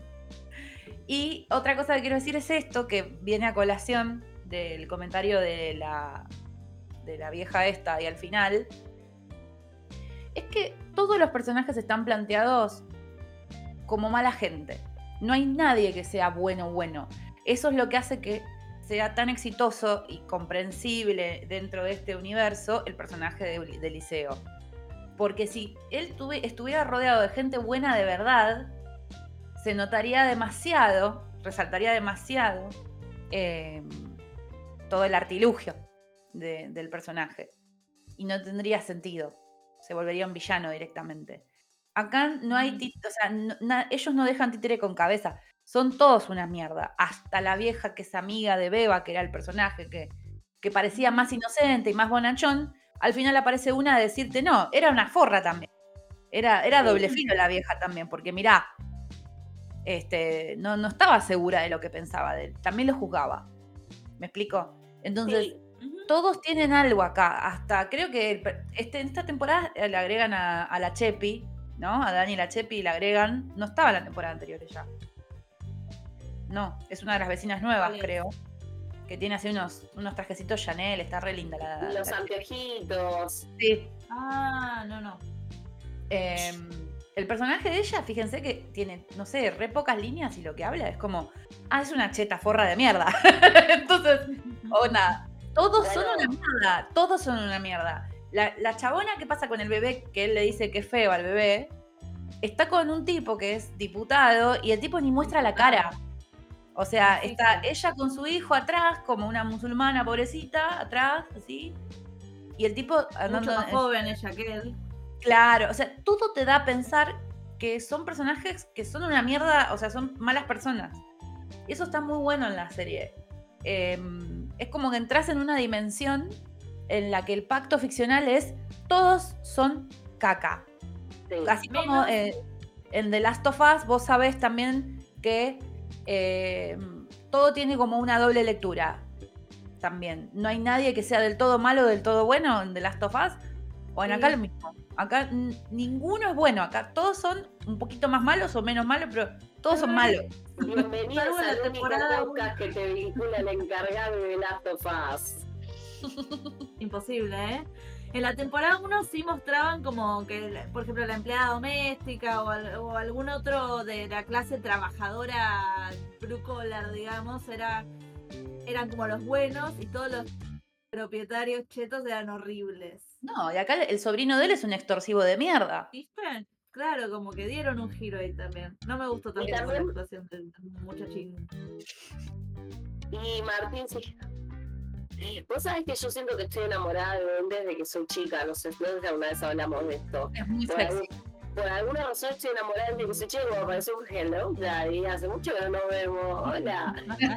y otra cosa que quiero decir es esto, que viene a colación del comentario de la, de la vieja esta y al final. es que todos los personajes están planteados como mala gente. No hay nadie que sea bueno bueno. Eso es lo que hace que sea tan exitoso y comprensible dentro de este universo el personaje de, de Eliseo. Porque si él tuve, estuviera rodeado de gente buena de verdad, se notaría demasiado, resaltaría demasiado eh, todo el artilugio de, del personaje. Y no tendría sentido. Se volvería un villano directamente. Acá no hay, tit- o sea, no, na, ellos no dejan títere con cabeza. Son todos una mierda. Hasta la vieja que es amiga de Beba, que era el personaje que, que parecía más inocente y más bonachón, al final aparece una a decirte, no, era una forra también. Era, era doble filo la vieja también, porque mirá, este, no, no estaba segura de lo que pensaba de él. También lo juzgaba. ¿Me explico? Entonces, Sí. Ujú. todos tienen algo acá. Hasta creo que el, este, en esta temporada le agregan a, a la Chepi, ¿no? A Dani la Chepi le agregan. No estaba en la temporada anterior ella. No, es una de las vecinas nuevas, ¿Cuál es? creo. Que tiene así unos, unos trajecitos Chanel, está re linda la. Los la anteojitos. Sí. Ah, no, no. Eh, el personaje de ella, fíjense que tiene, no sé, re pocas líneas y lo que habla es como, ah, es una cheta forra de mierda. Entonces, o nada. Todos son Claro. una mierda, todos son una mierda. La, la chabona que pasa con el bebé, que él le dice que es feo al bebé, está con un tipo que es diputado y el tipo ni muestra la cara. O sea, Sí, está sí. ella con su hijo atrás, como una musulmana pobrecita, atrás, así. Y el tipo andando. Mucho más en- joven ella que él. Claro, o sea, todo te da a pensar que son personajes que son una mierda, o sea, son malas personas. Y eso está muy bueno en la serie. Eh, es como que entras en una dimensión en la que el pacto ficcional es todos son caca. Sí. Así como Menos- eh, en The Last of Us vos sabés también que eh, todo tiene como una doble lectura. También. No hay nadie que sea del todo malo o del todo bueno en The Last of Us. O en Sí. acá lo mismo. Acá n- ninguno es bueno. Acá todos son un poquito más malos o menos malos, pero todos son malos. Bienvenidos Salvo la al único temporada podcast que te vincula al encargado de Last of Us. Imposible, ¿eh? En la temporada uno sí mostraban como que, por ejemplo, la empleada doméstica o, al- o algún otro de la clase trabajadora blue collar, digamos, era, eran como los buenos y todos los propietarios chetos eran horribles. No, y acá el sobrino de él es un extorsivo de mierda. ¿Viste? Claro, como que dieron un giro ahí también. No me gustó tanto Y la también- actuación del muchachín. Y Martín, sí. Vos sabés que yo siento que estoy enamorada de él desde que soy chica. No sé, no sé si alguna vez hablamos de esto. Es muy Por, sexy. algún- por alguna razón estoy enamorada de él desde que soy chica. Como parece un hello, daddy. Hace mucho que no nos vemos. Hola.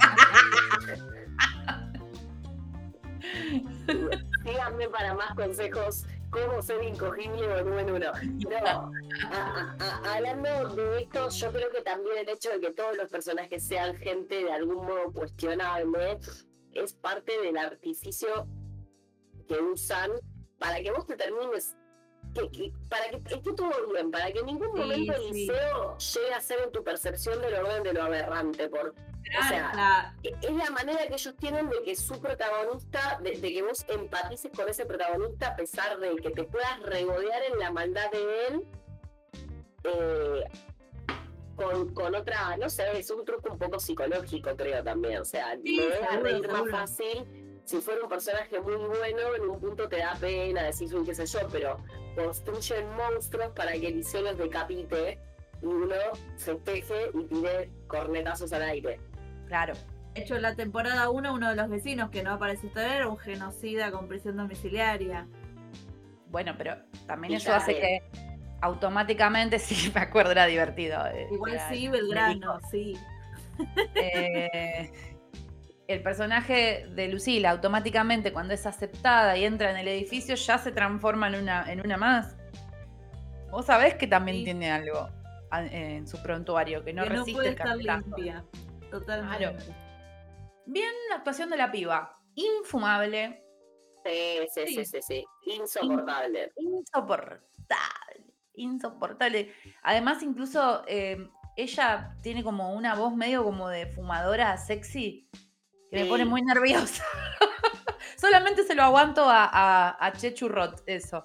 Síganme para más consejos. Cómo ser incogible volumen uno. No, a- a- a- hablando de esto, yo creo que también el hecho de que todos los personajes sean gente de algún modo cuestionable es parte del artificio que usan para que vos te termines, que, que- para que esté todo bien, para que en ningún Sí, momento el sí. liceo llegue a ser en tu percepción del orden de lo aberrante. Por, o sea, La- es la manera que ellos tienen de que su protagonista, de, de que vos empatices con ese protagonista a pesar de que te puedas regodear en la maldad de él, eh, con, con otra, no sé, es un truco un poco psicológico creo también, o sea, Sí, me deja seguro, reír más seguro. fácil si fuera un personaje muy bueno, en un punto te da pena, decís, uy, qué sé yo, pero construyen monstruos para que Eliseo los decapite y uno festeje y tire cornetazos al aire. Claro. De hecho, en la temporada uno, uno de los vecinos que no aparece esta vez era un genocida con prisión domiciliaria. Bueno, pero también Y eso ya hace es. que automáticamente, sí, me acuerdo, era divertido. eh, Igual era- sí, me Belgrano, dijo. sí. Eh, el personaje de Lucila automáticamente cuando es aceptada y entra en el edificio ya se transforma en una, en una más. Vos sabés que también Sí. tiene algo a- en su prontuario, que no que no resiste puede el estar carpetazo. limpia. Totalmente. Bien la actuación de la piba, infumable, Sí, sí, sí, Sí. sí, sí, insoportable. insoportable, insoportable. Además incluso eh, ella tiene como una voz medio como de fumadora sexy que me Sí. pone muy nerviosa. Solamente se lo aguanto a, a, a Chechu Roth, eso.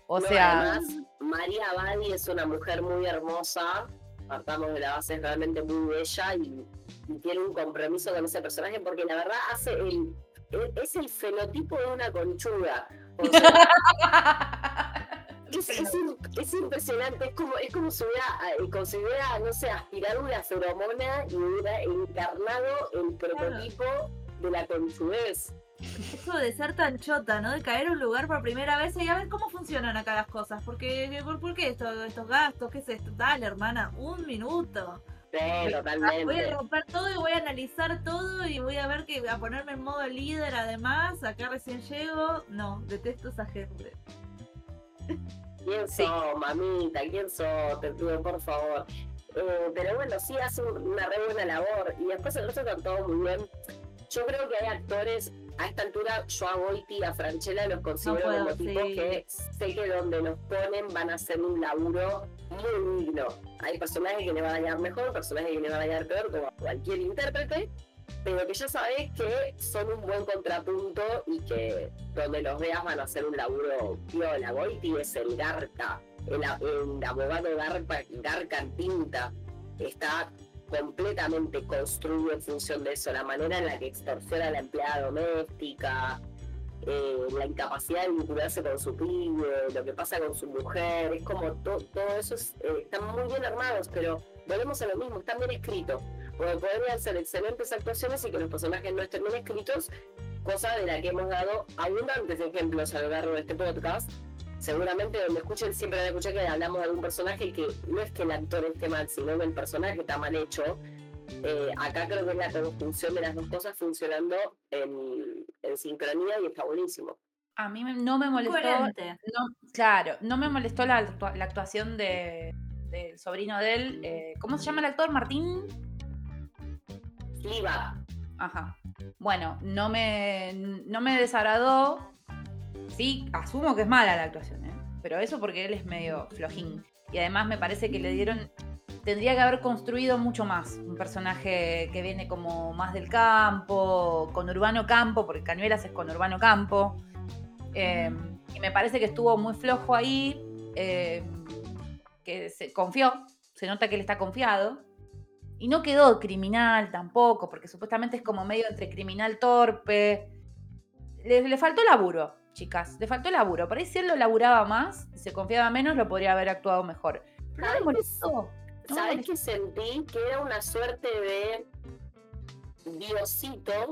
O no, sea... Además, María Abadi es una mujer muy hermosa, partamos de la base, es realmente muy bella y, y tiene un compromiso con ese personaje porque la verdad hace el, es el fenotipo de una conchuda. O sea, es, es, es impresionante, es como, es como si hubiera, como si hubiera, no sé, aspirado una feromona y hubiera encarnado el prototipo de la conchudez. Eso de ser tan chota, ¿no? De caer a un lugar por primera vez y a ver cómo funcionan acá las cosas. Porque, ¿por, por qué esto, estos gastos? ¿Qué es esto? Dale, hermana, un minuto. Sí, totalmente. Voy a romper todo y voy a analizar todo y voy a ver que a ponerme en modo líder además. Acá recién llego. No, detesto a esa gente. ¿Quién Sí. sos, mamita? ¿Quién sos? Te pido, por favor. Eh, pero bueno, sí hace una re buena labor. Y después el resto está todo muy bien. Yo creo que hay actores, a esta altura, yo a Goiti y a Franchella los considero No puedo, como tipos sí. que sé que donde los ponen van a hacer un laburo muy digno. Hay personajes que le van a llegar mejor, personajes que le van a llegar peor, como cualquier intérprete, pero que ya sabés que son un buen contrapunto y que donde los veas van a hacer un laburo piola. Goiti es el garca, el, el abogado garca, garca en tinta, está completamente construido en función de eso, la manera en la que extorsiona a la empleada doméstica, eh, la incapacidad de vincularse con su pibe, lo que pasa con su mujer, es como to, todo eso es, eh, están muy bien armados, pero volvemos a lo mismo, están bien escritos, porque podrían ser excelentes actuaciones y que los personajes no estén bien escritos, cosa de la que hemos dado abundantes ejemplos a lo largo de este podcast. Seguramente donde escuchen siempre van a escuchar que hablamos de algún personaje que no es que el actor esté mal, sino que el personaje está mal hecho. Eh, acá creo que es la conjunción de las dos cosas funcionando en, en sincronía y está buenísimo. A mí me- no me molestó, Coherente. no, claro, no me molestó la, actua- la actuación de, del sobrino de él. eh, ¿Cómo se llama el actor? ¿Martín? Liva. Ajá. Bueno, no me, no me desagradó. Sí, asumo que es mala la actuación, ¿eh? Pero eso porque él es medio flojín. Y además me parece que le dieron... Tendría que haber construido mucho más. Un personaje que viene como más del campo, con urbano campo, porque Cañuelas es con urbano campo. Eh, y me parece que estuvo muy flojo ahí. Eh, que se confió. Se nota que él está confiado. Y no quedó criminal tampoco, porque supuestamente es como medio entre criminal torpe. Le, le faltó laburo, chicas. Le faltó laburo. Por ahí si él lo laburaba más, se confiaba menos, lo podría haber actuado mejor. Pero no me molestó. No me ¿Sabés molestó. que sentí? Que era una suerte de Diosito,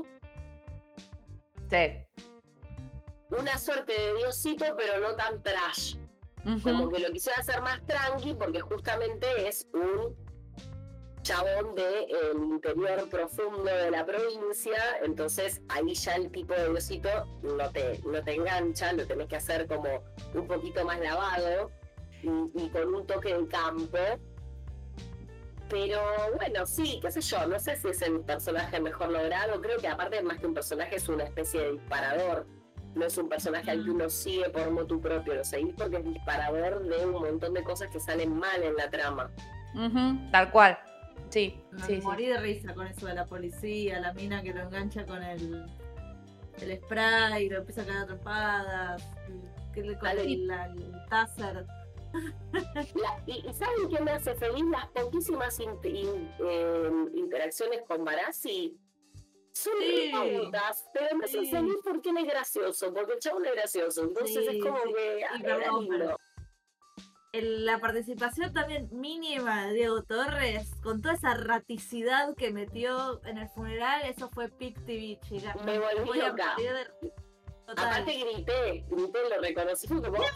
Sí. una suerte de Diosito, pero no tan trash. Ujú. Como que lo quisiera hacer más tranqui porque justamente es un chabón del interior profundo de la provincia, entonces ahí ya el tipo de Diosito no te, no te engancha, lo tenés que hacer como un poquito más lavado y, y con un toque de campo. Pero bueno, sí, qué sé yo, no sé si es el personaje mejor logrado, creo que aparte más que un personaje es una especie de disparador. No es un personaje al que uno sigue por motu propio, lo seguís porque es disparador de un montón de cosas que salen mal en la trama. Ujú, tal cual. Sí, Me sí, morí sí. de risa con eso de la policía, la mina que lo engancha con el, el spray, lo empieza a cagar a trompadas, que le con Dale. el, la- el taser. La- y, y ¿saben qué me hace feliz? Las poquísimas in- in- eh, interacciones con Barassi son Sí. tontas, pero me hacen Sí. feliz porque él es gracioso, porque el chabón es gracioso, entonces Sí, es como sí. que Y ah, era perdón, lindo. pero- El- la participación también mínima de Diego Torres, con toda esa raticidad que metió en el funeral, eso fue Pic T V, chica. Me volví Voy a loca. morir de- Total. Aparte grité, grité, lo reconocí fue como...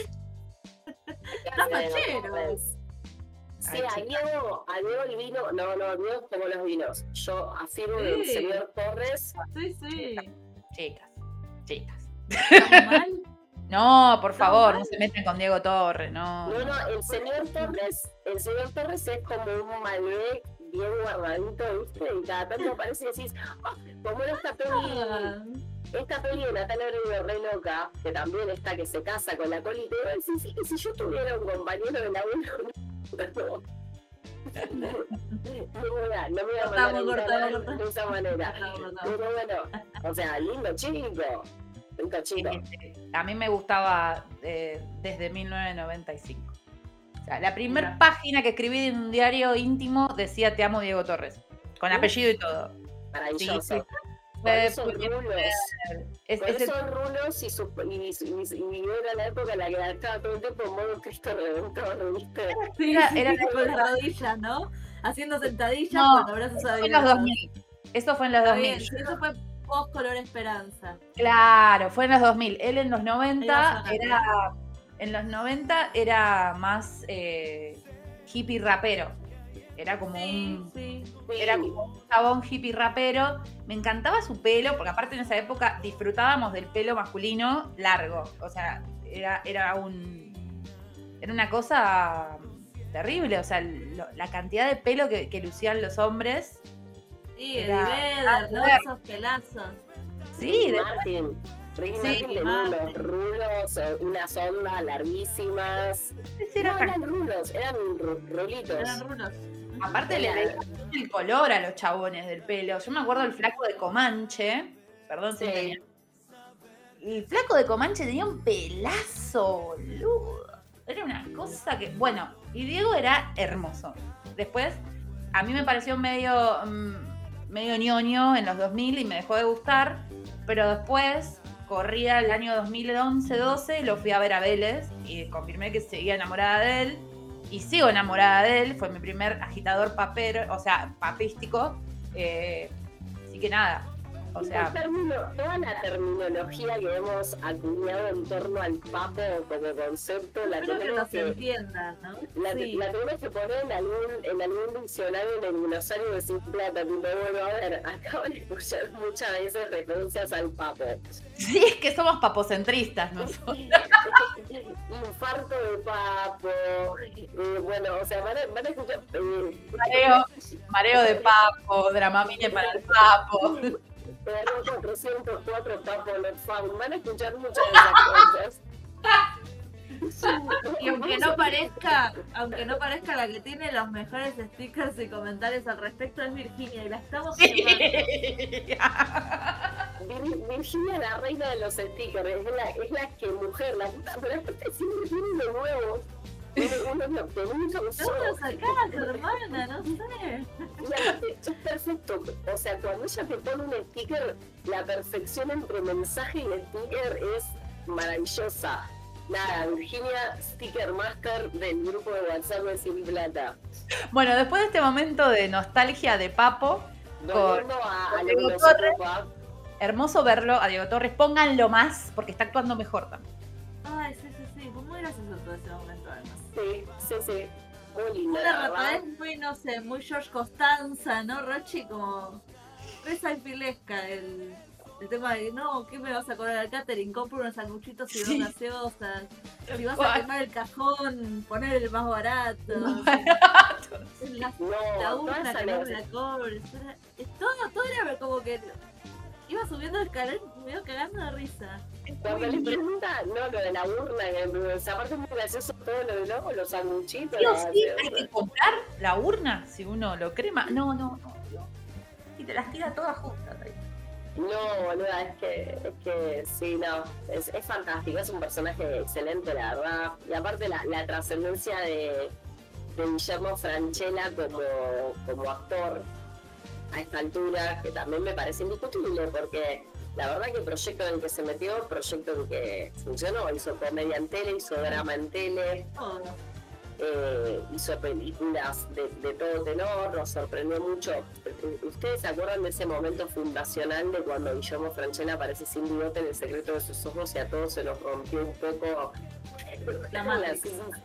Estás fachero. Sí, Ay, a chica. Diego, a Diego el vino, no, no, Diego es como los vinos. Yo afirmo que el Sí. señor Torres, Sí, sí. Chicas, chicas. ¿Estamos mal? No, por favor, mal. no se meten con Diego Torres, no. no, no, el señor Torres, el señor Torres es como un Malbec bien guardadito, ¿viste? Y cada tanto aparece y decís, ah, como en esta peli, Ah, esta peli de Natalia Oreiro re loca, que también está que se casa con la Coli, te voy a decir, sí, que si yo tuviera un compañero de laburo, no, no, me voy a, no me voy a mandar Cortamos, a cortamos, instalar cortamos. de esa manera. Cortamos, cortamos. Pero bueno, o sea, lindo chico. el cachito. Eh, a mí me gustaba eh, desde mil novecientos noventa y cinco. O sea, la primera Mira. página que escribí en un diario íntimo decía Te amo Diego Torres, con Uf. apellido y todo. Maravilloso. Sí, sí. Con Fue- esos fue- rulos. es- Con es el- esos rulos y, su, y, y, y era la época en la que estaba todo el tiempo en modo Cristo Redentor, ¿viste? Sí, Era- sí, era la con las época- rodillas, ¿no? Haciendo sentadillas No, con los brazos eso fue en los abiertos. dos mil. Eso fue en los Está dos mil. bien, sí, eso fue post Color Esperanza. Claro, fue en los dos mil. Él en los Ahí vas noventa a ganar. era. En los noventa era más eh, hippie rapero. Era como Sí, un. sí. Era como un chabón hippie rapero. Me encantaba su pelo, porque aparte en esa época disfrutábamos del pelo masculino largo. O sea, era, era un. Era una cosa terrible. O sea, lo- la cantidad de pelo que, que lucían los hombres. Sí, Era- Eddie Vedder, ¿no? Vedder. Esos pelazos. Sí, de- Martin. Ricky Sí, Martin tenía Martin. unos rulos, eh, unas ondas larguísimas. era No eran rulos, eran ru- rulitos. Eran rulos. Aparte le veía el color a los chabones del pelo. Yo me acuerdo del flaco de Comanche. Perdón si Sí. tenía. El flaco de Comanche tenía un pelazo, boludo. Era una cosa que. Bueno, y Diego era hermoso. Después, a mí me pareció medio. mm, medio ñoño en los dos mil y me dejó de gustar. Pero después, corría el año dos mil once doce, lo fui a ver a Vélez y confirmé que seguía enamorada de él. Y sigo enamorada de él, fue mi primer agitador papero, o sea, papístico. Eh, así que nada, o sea, El término- toda la terminología que hemos acuñado en torno al papo como concepto la Espero que tenemos nos que, entiendan, ¿no? la, Sí. la tenemos que poner en algún, en algún diccionario en el glossario de Sin Plata. Tipo, bueno, a ver, acabo de escuchar muchas veces referencias al papo. sí, es que somos papocentristas nosotros. Infarto de papo. eh, bueno, o sea, van a, van a escuchar. eh, Mareo, mareo de papo, dramamine para el papo. Perro cuatrocientos cuatro papo not found. Van a escuchar muchas de esas cosas. Y aunque no parezca, aunque no parezca la que tiene los mejores stickers y comentarios al respecto es Virginia y la estamos quemando. Vir- Virginia, la reina de los stickers, es la, es la que mujer, la puta, pero aparte siempre tiene de nuevo. Uno, uno lo que nunca usó. ¿Dónde lo sacás, hermana? No sé. Y aparte, es perfecto. O sea, cuando ella te pone un sticker, la perfección entre mensaje y sticker es maravillosa. Nada, Virginia, sticker master del grupo de WhatsApp de Sin Plata. Bueno, después de este momento de nostalgia de papo, Volviendo a, a lo que Diego nos Torres. ocupa, hermoso verlo a Diego Torres. Pónganlo más porque está actuando mejor también. Ay, sí, sí, sí. Fue muy gracioso todo ese momento, además. sí, sí, sí. Muy linda, Una la verdad. rapidez muy, no sé, muy George Costanza, ¿no, Rochi? Como reza y filesca el, el tema de, no, ¿qué me vas a cobrar al catering? Compro unos sanguchitos y Sí. dos gaseosas. Si vas a Guay. quemar el cajón, poner el más barato. Más La, No, la toda urna esa que no me negocia- la cobres. Era- es todo, todo era como que iba subiendo el escalón y me iba cagando de risa. Cuando le pregunta, no, lo de la urna, que, o sea, aparte es muy gracioso todo lo de luego, los sanguchitos. Sí o la sí, gaseosa. hay que comprar la urna si uno lo crema. No, no, no. no. Y te las tira todas juntas. ahí. No, boluda, es que, es que sí, no, es, es fantástico, es un personaje excelente, la verdad. Y aparte la, la trascendencia de, de Guillermo Francella como, como actor a esta altura, que también me parece indiscutible, porque la verdad que el proyecto en el que se metió, proyecto en que funcionó, hizo comedia en tele, hizo drama en tele, Todo. eh, hizo películas de, de todo tenor, nos sorprendió mucho. ¿Ustedes se acuerdan de ese momento fundacional de cuando Guillermo Francella aparece sin bigote en El secreto de sus ojos y a todos se nos rompió un poco La Matrix.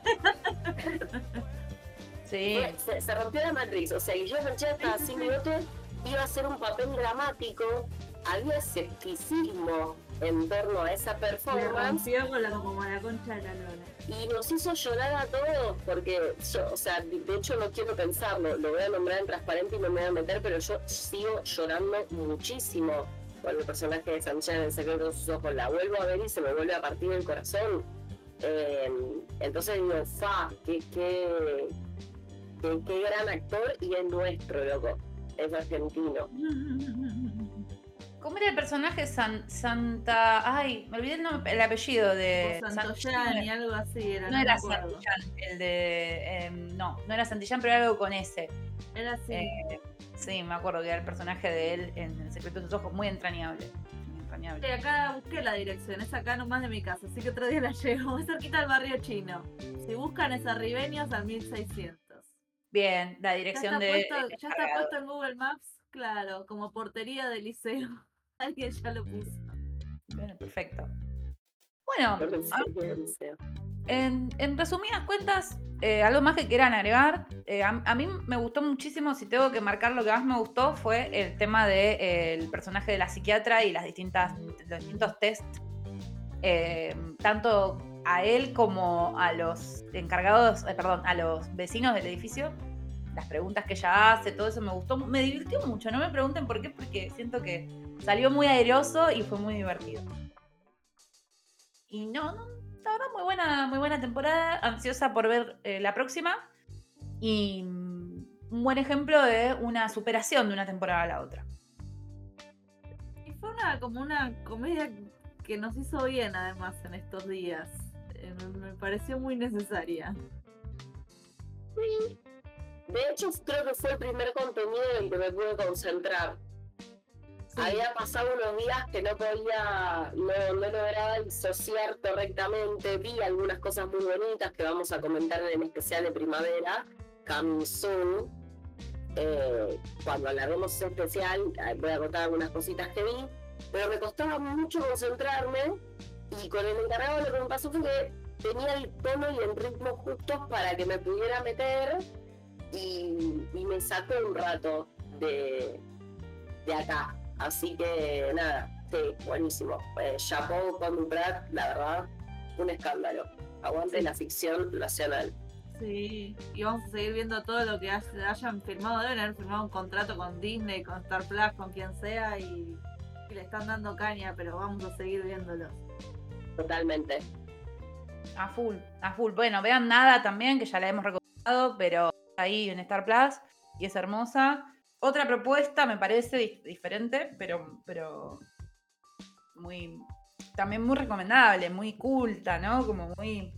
Sí. se, se rompió la Matrix, o sea, Guillermo Francella estaba Sí, sí, sin sí. bigote, iba a hacer un papel dramático, había escepticismo en torno a esa Me performance rompió con la, como la concha de la lona. y nos hizo llorar a todos porque yo, o sea, de, de hecho no quiero pensarlo, lo voy a nombrar en transparente y no me voy a meter, pero yo sigo llorando muchísimo con el personaje de Sanchán en El secreto de sus ojos. La vuelvo a ver y se me vuelve a partir el corazón. Eh, entonces digo, fa, qué, qué, qué, qué gran actor, y es nuestro, loco, es argentino. ¿Cómo era el personaje? San, Santa... Ay, me olvidé el, nombre, el apellido de... Santoyan y algo así era. No, no era me acuerdo. Santillán, el de... Eh, no, no era Santillán, pero era algo con ese. Era así. Eh, sí, me acuerdo que era el personaje de él en El secreto de sus ojos, muy entrañable. Muy entrañable. Sí, acá busqué la dirección, es acá nomás de mi casa, así que otro día la llevo, muy cerquita del barrio chino. Si buscan es Arribeños al mil seiscientos. Bien, la Ya dirección está, de... puesto, el ya está encargado. puesto en Google Maps, claro, como portería del liceo. Alguien ya lo puso. Bien, perfecto. Bueno, Yo pensé ah, que era el liceo. en, en resumidas cuentas, eh, algo más que quieran agregar. Eh, a, a mí me gustó muchísimo, si tengo que marcar lo que más me gustó, fue el tema del personaje de la psiquiatra y las distintas, los distintos test. Eh, tanto a él como a los encargados, eh, perdón, a los vecinos del edificio. Las preguntas que ella hace, todo eso me gustó, me divirtió mucho. No me pregunten por qué, porque siento que salió muy airoso y fue muy divertido. Y no, no, la verdad, muy buena, muy buena temporada, ansiosa por ver eh, la próxima. Y mm, un buen ejemplo de una superación de una temporada a la otra. Y fue una como una comedia que nos hizo bien además en estos días. Eh, me pareció muy necesaria. Sí. De hecho, creo que fue el primer contenido en el que me pude concentrar. Sí. Había pasado unos días que no podía, no, no lograba disociar correctamente. Vi algunas cosas muy bonitas que vamos a comentar en el especial de primavera, coming soon. Eh, cuando hablaremos ese especial, voy a contar algunas cositas que vi, pero me costaba mucho concentrarme, y con el encargado lo que me pasó fue que tenía el tono y el ritmo justos para que me pudiera meter, y, y me sacó un rato de, de acá. Así que nada, sí, buenísimo. Eh, Chapeau con Pratt, la verdad, un escándalo. Aguante Sí. la ficción nacional. Sí, y vamos a seguir viendo todo lo que hay- hayan firmado. Deben haber firmado un contrato con Disney, con Star Plus, con quien sea, y, y le están dando caña, pero vamos a seguir viéndolo. Totalmente. A full, a full. Bueno, vean Nada también, que ya la hemos recomendado, pero ahí en Star Plus y es hermosa. Otra propuesta me parece dif- diferente, pero, pero muy, también muy recomendable, muy culta, ¿no? Como muy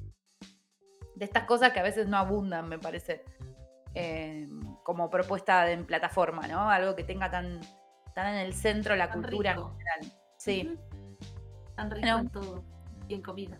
de estas cosas que a veces no abundan, me parece, eh, como propuesta de, en plataforma, ¿no? Algo que tenga tan, tan en el centro la Tan cultura rico. en general. Sí. Ujú. Tan rico Bueno. en todo. Y en comida.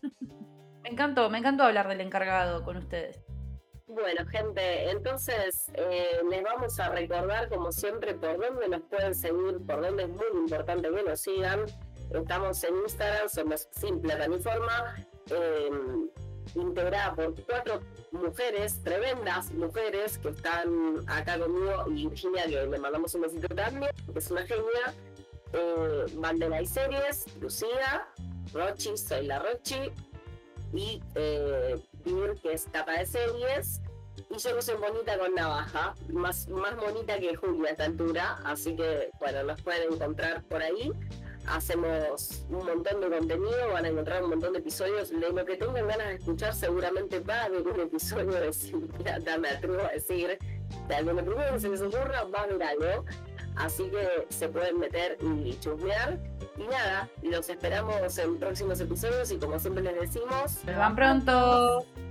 Me encantó, me encantó hablar del encargado con ustedes. Bueno, gente, entonces eh, les vamos a recordar, como siempre, por dónde nos pueden seguir, por dónde es muy importante que nos sigan. Estamos en Instagram, somos Sin Plata ni Forma, eh, integrada por cuatro mujeres, tremendas mujeres, que están acá conmigo, y Virginia, que le mandamos un besito también, que es una genia. Eh, Bandera y Series, Lucía, Rochi, soy la Rochi, y eh, Vir, que es capa de series, y yo no soy bonita con navaja, más, más bonita que Julia a esta altura, así que bueno, nos pueden encontrar por ahí. Hacemos un montón de contenido, van a encontrar un montón de episodios, de lo que tengan ganas de escuchar seguramente va a haber un episodio de Sin Plata, me atrevo a decir, de lo primero que se les ocurra va a haber algo, así que se pueden meter y chusmear. Y nada, los esperamos en próximos episodios, y como siempre les decimos, Nos van pronto.